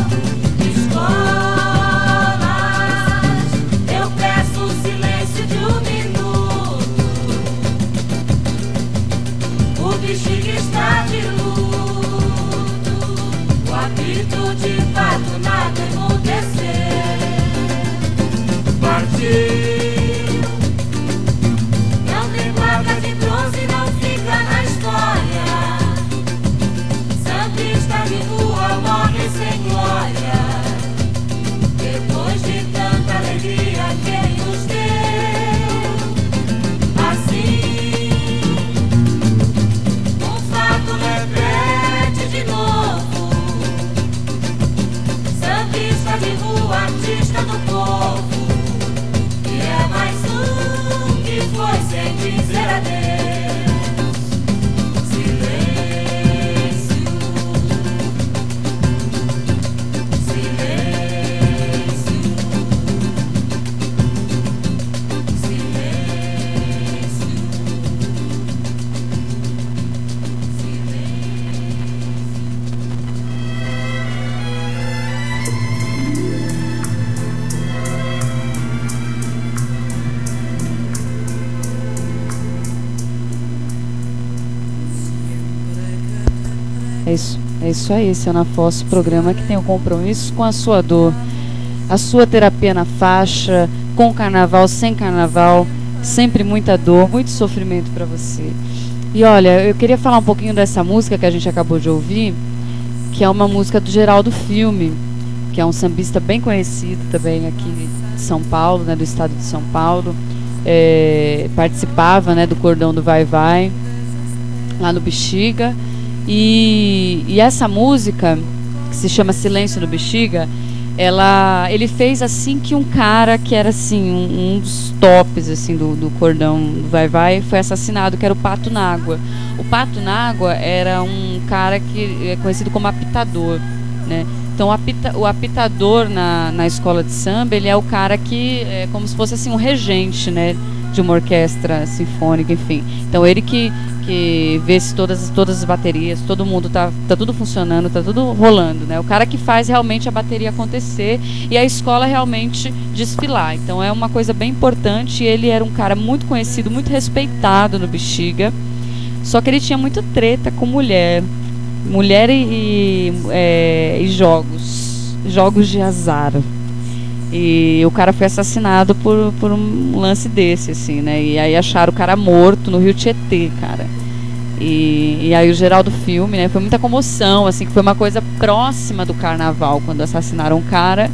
Escolas, eu peço o silêncio de um minuto. O Bexiga está de luto. O apito de pato na água emudeceu. Partiu, não tem placa de bronze, não fica na história. Sambista de rua morre sem glória. Depois de tanta alegria que ele nos deu, assim um fato repete de novo. Sambista de rua, artista do povo. E é mais um que foi sem dizer adeus. Silêncio, silêncio, silêncio. É isso, é isso aí, seu Na Fossa, programa que tem um compromisso com a sua dor, a sua terapia na faixa, com o carnaval, sem carnaval, sempre muita dor, muito sofrimento para você. E olha, eu queria falar um pouquinho dessa música que a gente acabou de ouvir, que é uma música do Geraldo Filme, que é um sambista bem conhecido também aqui de São Paulo, né, do estado de São Paulo. É, participava, né, do Cordão do Vai Vai lá no Bexiga. E, e essa música, que se chama Silêncio no Bexiga, ela, ele fez assim que um cara que era assim um, um dos tops assim, do, do Cordão do Vai Vai foi assassinado, que era o Pato Nágua. O Pato Nágua era um cara que é conhecido como apitador, né? Então o, apita, o apitador na, na escola de samba, ele é o cara que é como se fosse assim um regente, né, de uma orquestra sinfônica, enfim. Então ele que, que vê se todas, todas as baterias, todo mundo tá, tá tudo funcionando, tá tudo rolando, né? O cara que faz realmente a bateria acontecer e a escola realmente desfilar. Então é uma coisa bem importante. Ele era um cara muito conhecido, muito respeitado no Bexiga, só que ele tinha muita treta com mulher. Mulher e, e, é, e jogos, jogos de azar. E o cara foi assassinado por, por um lance desse, assim, né? E aí acharam o cara morto no Rio Tietê, cara. E, e aí o Geraldo Filme, né? Foi muita comoção, assim, que foi uma coisa próxima do carnaval, quando assassinaram o cara.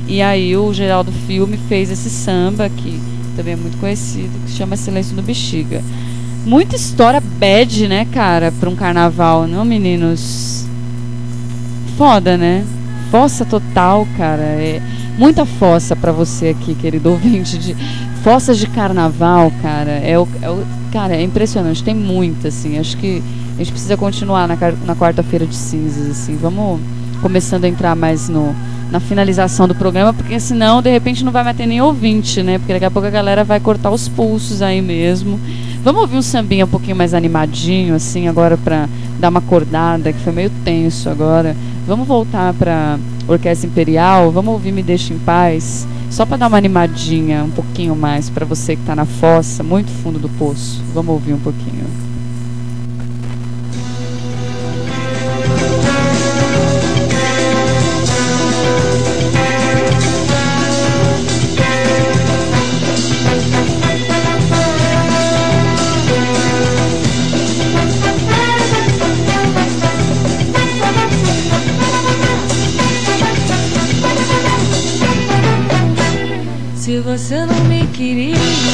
E aí o Geraldo Filme fez esse samba, que também é muito conhecido, que se chama Silêncio do Bexiga. Muita história bad, né, cara, pra um carnaval, não, meninos? Foda, né? Fossa total, cara. É muita fossa pra você aqui, querido ouvinte, de fossas de carnaval, cara. É o, é o, cara, é impressionante, tem muita, assim. Acho que a gente precisa continuar na, na quarta-feira de cinzas, assim. Vamos começando a entrar mais no, na finalização do programa, porque senão, de repente, não vai mais ter nem ouvinte, né? Porque daqui a pouco a galera vai cortar os pulsos aí mesmo. Vamos ouvir um sambinha um pouquinho mais animadinho, assim, agora pra dar uma acordada, que foi meio tenso agora. Vamos voltar pra Orquestra Imperial, vamos ouvir Me Deixa em Paz, só pra dar uma animadinha um pouquinho mais pra você que tá na fossa, muito fundo do poço. Vamos ouvir um pouquinho. Se você não me queria,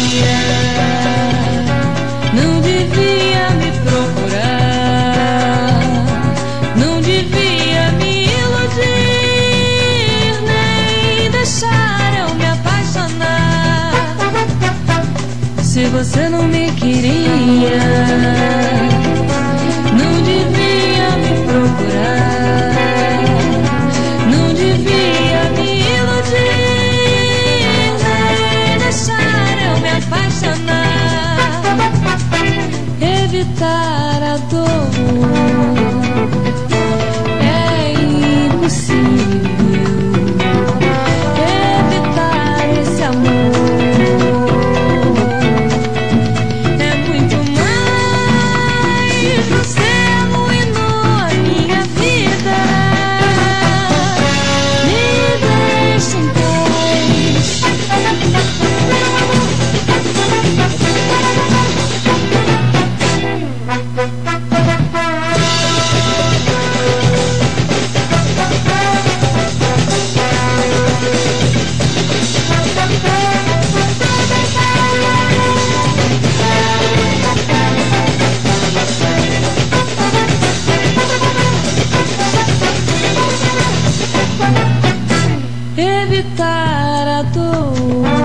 não devia me procurar, não devia me iludir, nem deixar eu me apaixonar. Se você não me queria, não devia me procurar, não devia me iludir, evitar a dor é impossível, evitar esse amor é muito mais. Você arruinou a minha vida, me deixa em paz. Evitar a dor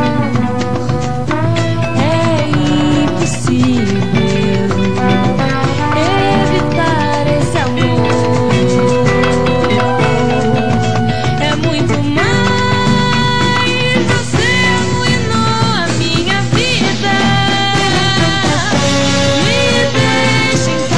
é impossível, evitar esse amor é muito mais. Você arruinou a minha vida, me deixa em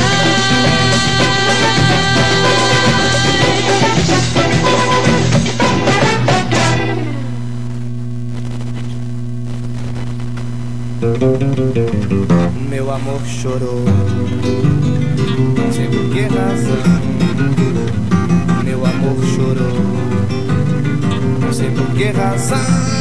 Meu amor chorou, não sei por que razão. Meu amor chorou, não sei por que razão.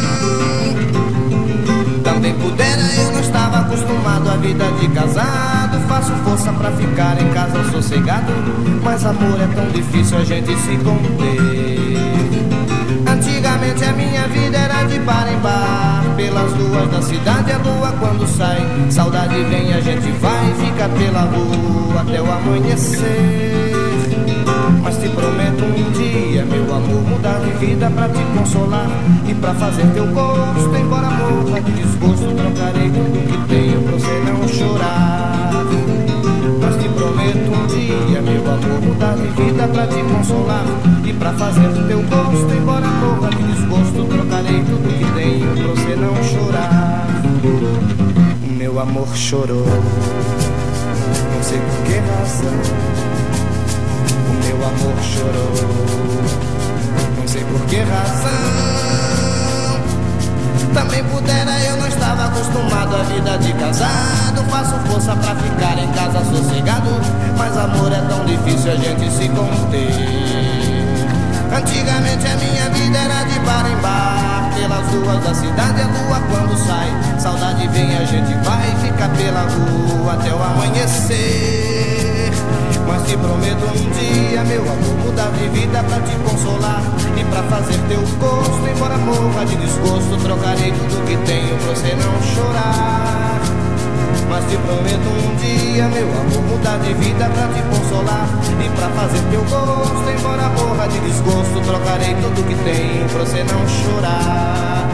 Também pudera, eu não estava acostumado à vida de casado. Faço força pra ficar em casa sossegado, mas amor é tão difícil a gente se conter. Antigamente a minha vida era de bar em bar, pelas ruas da cidade a lua quando sai. Saudade vem, a gente vai e fica pela rua até o amanhecer. Mas te prometo um dia, meu amor, mudar de vida pra te consolar e pra fazer teu gosto. Embora morra de desgosto, trocarei tudo que tenho pra você não chorar. Mas te prometo um dia, meu amor, mudar de vida pra te consolar e pra fazer teu gosto. Embora morra de desgosto, trocarei tudo que tenho pra você não chorar. Meu amor chorou, não sei por que razão. O meu amor chorou, não sei por que razão. Também pudera, eu não estava acostumado à vida de casado. Faço força pra ficar em casa sossegado, mas amor é tão difícil a gente se conter. Antigamente a minha vida era de bar em bar, pelas ruas da cidade a lua quando sai. Saudade vem, a gente vai e fica pela rua até o amanhecer. Mas te prometo um dia, meu amor, mudar de vida pra te consolar e pra fazer teu gosto. Embora morra de desgosto, trocarei tudo que tenho pra você não chorar. Mas te prometo um dia, meu amor, mudar de vida pra te consolar e pra fazer teu gosto. Embora morra de desgosto, trocarei tudo que tenho pra você não chorar.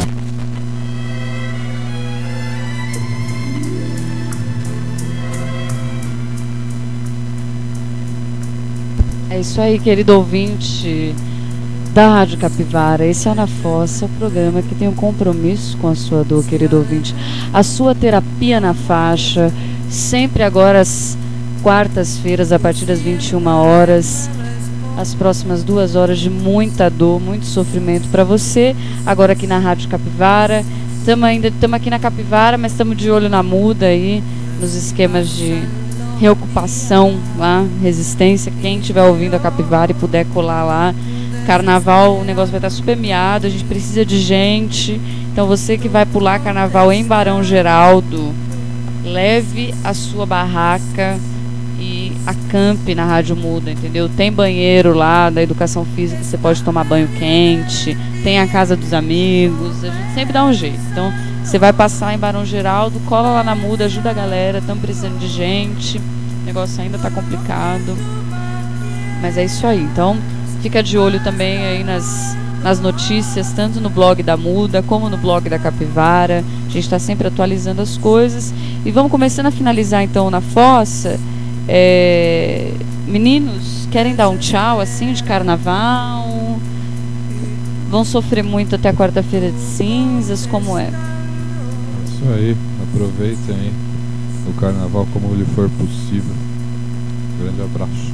É isso aí, querido ouvinte da Rádio Capivara. Esse é o Na Fossa, o programa que tem um compromisso com a sua dor, querido ouvinte. A sua terapia na faixa, sempre agora às quartas-feiras, a partir das vinte e uma horas. As próximas duas horas de muita dor, muito sofrimento para você. Agora aqui na Rádio Capivara. Estamos ainda estamos aqui na Capivara, mas estamos de olho na muda aí, nos esquemas de reocupação lá, resistência. Quem estiver ouvindo a Capivara e puder colar lá, carnaval, o negócio vai estar super miado, a gente precisa de gente. Então você que vai pular carnaval em Barão Geraldo, leve a sua barraca e acampe na Rádio Muda, entendeu? Tem banheiro lá da educação física, você pode tomar banho quente, tem a casa dos amigos, a gente sempre dá um jeito. Então você vai passar em Barão Geraldo, cola lá na Muda, ajuda a galera, estamos precisando de gente, o negócio ainda está complicado, mas é isso aí. Então fica de olho também aí nas, nas notícias, tanto no blog da Muda como no blog da Capivara. A gente está sempre atualizando as coisas. E vamos começando a finalizar então na Fossa. É, meninos, querem dar um tchau assim de carnaval? Vão sofrer muito até a quarta-feira de cinzas? Como é? Isso aí, aproveitem aí o carnaval como lhe for possível. Grande abraço.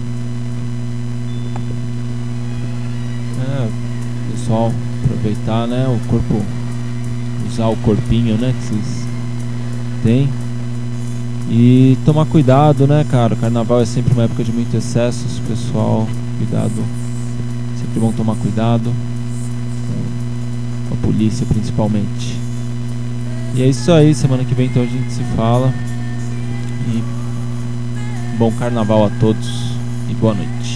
É, pessoal, aproveitar, né, o corpo, usar o corpinho, né, que vocês têm e tomar cuidado, né, cara. O carnaval é sempre uma época de muito excessos, pessoal, cuidado, sempre bom tomar cuidado com a polícia principalmente. E é isso aí, semana que vem então a gente se fala e bom carnaval a todos e boa noite.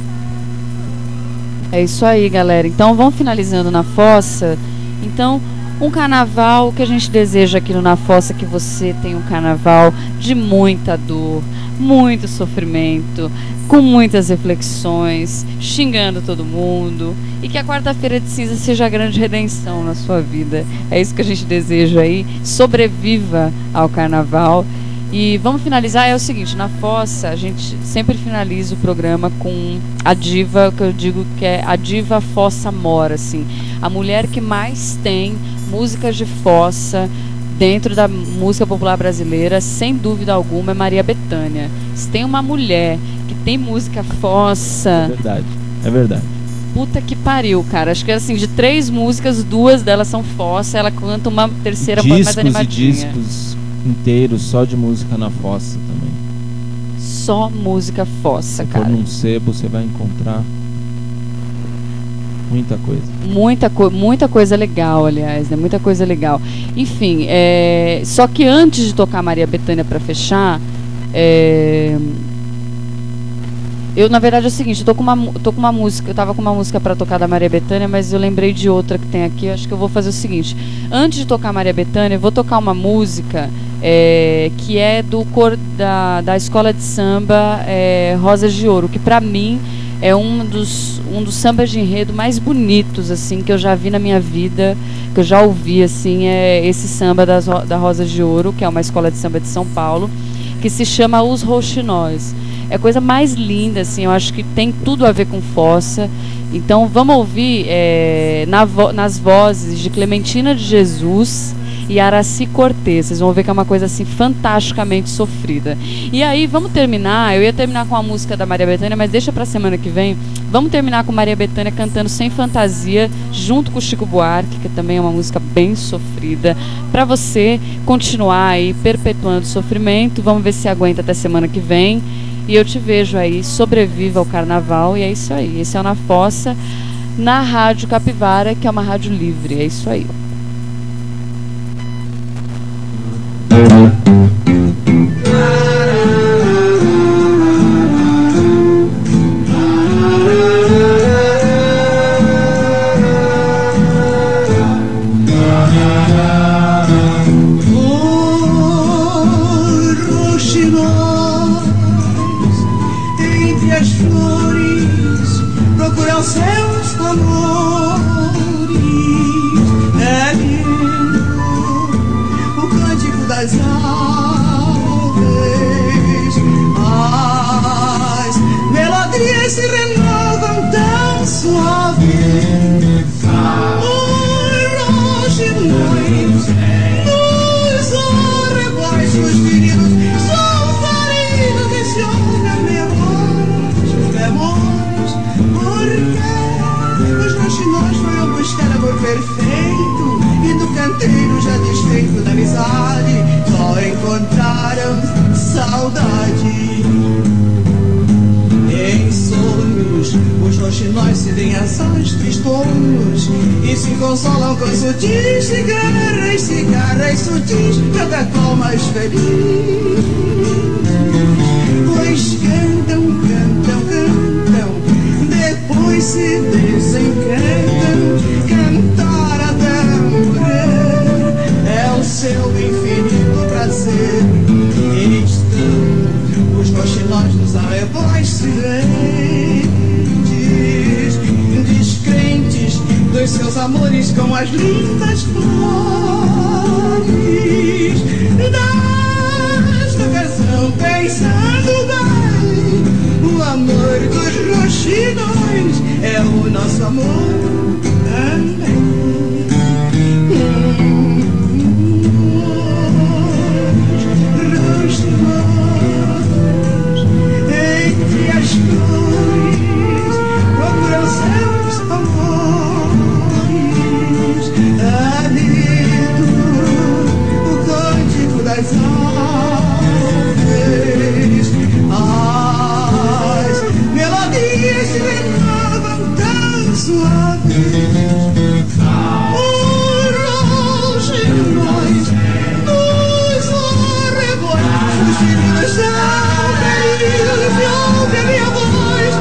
É isso aí, galera. Então vamos finalizando na Fossa. Então, um carnaval que a gente deseja aqui no Na Fossa, que você tenha um carnaval de muita dor, muito sofrimento, com muitas reflexões, xingando todo mundo, e que a quarta-feira de cinza seja a grande redenção na sua vida. É isso que a gente deseja aí. Sobreviva ao carnaval. E vamos finalizar, é o seguinte, na Fossa a gente sempre finaliza o programa com a diva, que eu digo que é a diva Fossa Mora, assim, a mulher que mais tem músicas de fossa dentro da música popular brasileira, sem dúvida alguma, é Maria Bethânia. Se tem uma mulher que tem música fossa... É verdade, é verdade. Puta que pariu, cara. Acho que assim, de três músicas, duas delas são fossa, ela canta uma terceira discos mais animadinha. E discos inteiros só de música na fossa também. Só música fossa, Se cara. for num sebo, você vai encontrar muita coisa. Muita, co muita coisa legal, aliás, né? Muita coisa legal. Enfim, é... só que antes de tocar Maria Bethânia pra fechar, é... eu, na verdade, é o seguinte, eu tô com uma, tô com uma música, eu tava com uma música pra tocar da Maria Bethânia, mas eu lembrei de outra que tem aqui. Eu acho que eu vou fazer o seguinte, antes de tocar Maria Bethânia, eu vou tocar uma música é, que é do cor da, da escola de samba é, Rosas de Ouro, que pra mim é um dos, um dos sambas de enredo mais bonitos, assim, que eu já vi na minha vida, que eu já ouvi, assim, é esse samba das, da Rosas de Ouro, que é uma escola de samba de São Paulo, que se chama Os Rouxinóis. É a coisa mais linda, assim, eu acho que tem tudo a ver com fossa. Então vamos ouvir é, na vo nas vozes de Clementina de Jesus e Araci Cortez. Vocês vão ver que é uma coisa assim fantasticamente sofrida. E aí vamos terminar, eu ia terminar com a música da Maria Bethânia, mas deixa pra semana que vem. Vamos terminar com Maria Bethânia cantando Sem Fantasia, junto com o Chico Buarque, que também é uma música bem sofrida, pra você continuar aí perpetuando o sofrimento. Vamos ver se aguenta até semana que vem. E eu te vejo aí, sobreviva ao carnaval. E é isso aí, esse é o Na Fossa, na Rádio Capivara, que é uma rádio livre. É isso aí. roxinóis, nos arrebóis os meninos soltarinos desse homem memórios, memórios, porque os roxinóis foram buscar amor perfeito e no canteiro já desfeito da amizade só encontraram saudade. Em sonhos, os roxinóis se veem asas tristonhos e se consolam com sutis cigarras, cigarras sutis, cada qual mais feliz. Pois cantam, cantam, cantam, depois se desencantam. Cantar até morrer é o seu infinito prazer. Estão os roxinóis nos arrebóis silentes, descrentes dos seus amores com as lindas flores. Nesta canção pensando bem, o amor dos roxinóis é o nosso amor também. Entre as flores procuram seus amores. Anido o cântico das aves, as melodias se renovam tão suaves. Os roxinóis nos arrebóis, os filhos são queridos e ouvem a minha voz,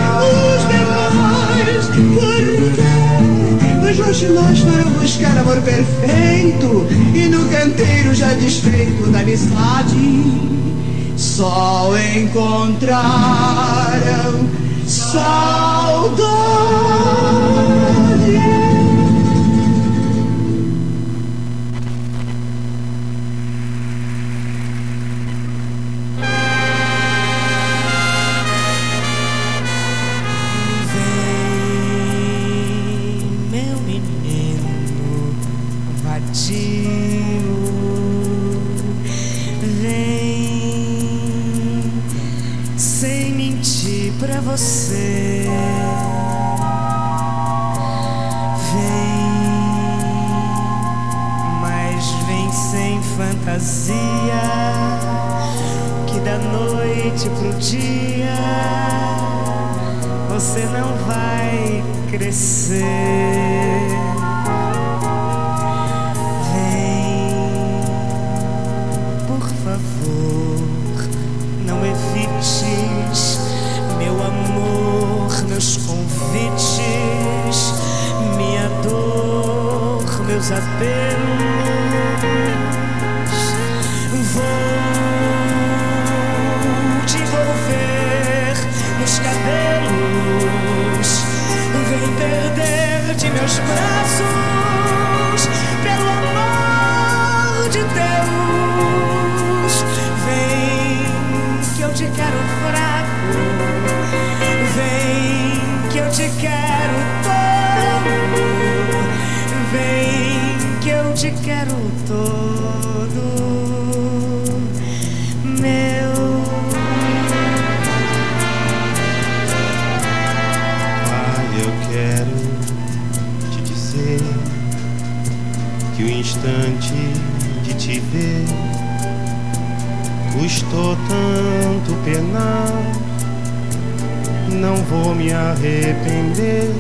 os demais. Porque os roxinóis foram buscar amor perfeito e no canteiro já desfeito da amizade só encontraram saudade. Pra você, vem, mas vem sem fantasia, que da noite pro dia você não vai crescer. Vem, por favor, não evites meu amor, meus convites, minha dor, meus apelos. Vou te envolver nos cabelos, vem perder de meus braços, pelo amor de Deus. Vem que eu te quero fraco, vem que eu te quero todo, vem que eu te quero todo, meu. Pai, eu quero te dizer que o instante de te ver custou tanto penar. Não vou me arrepender,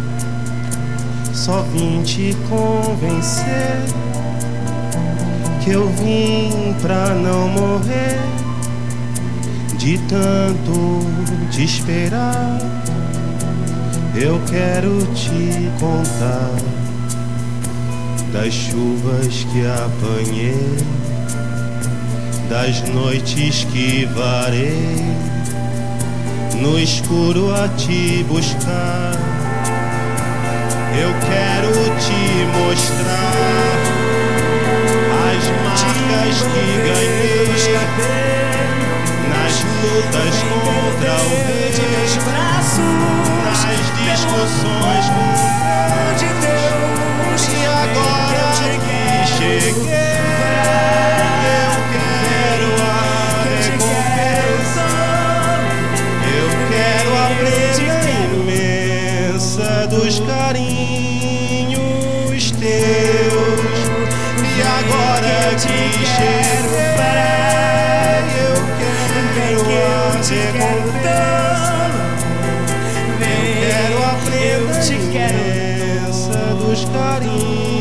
só vim te convencer que eu vim pra não morrer, de tanto te esperar. Eu quero te contar das chuvas que apanhei, das noites que varei no escuro a te buscar. Eu quero te mostrar as marcas que ganhei nas lutas contra o vento, nas discussões com Deus. E agora que que cheiro parar. Eu quero a recompensa. Eu quero a presença dos carinhos.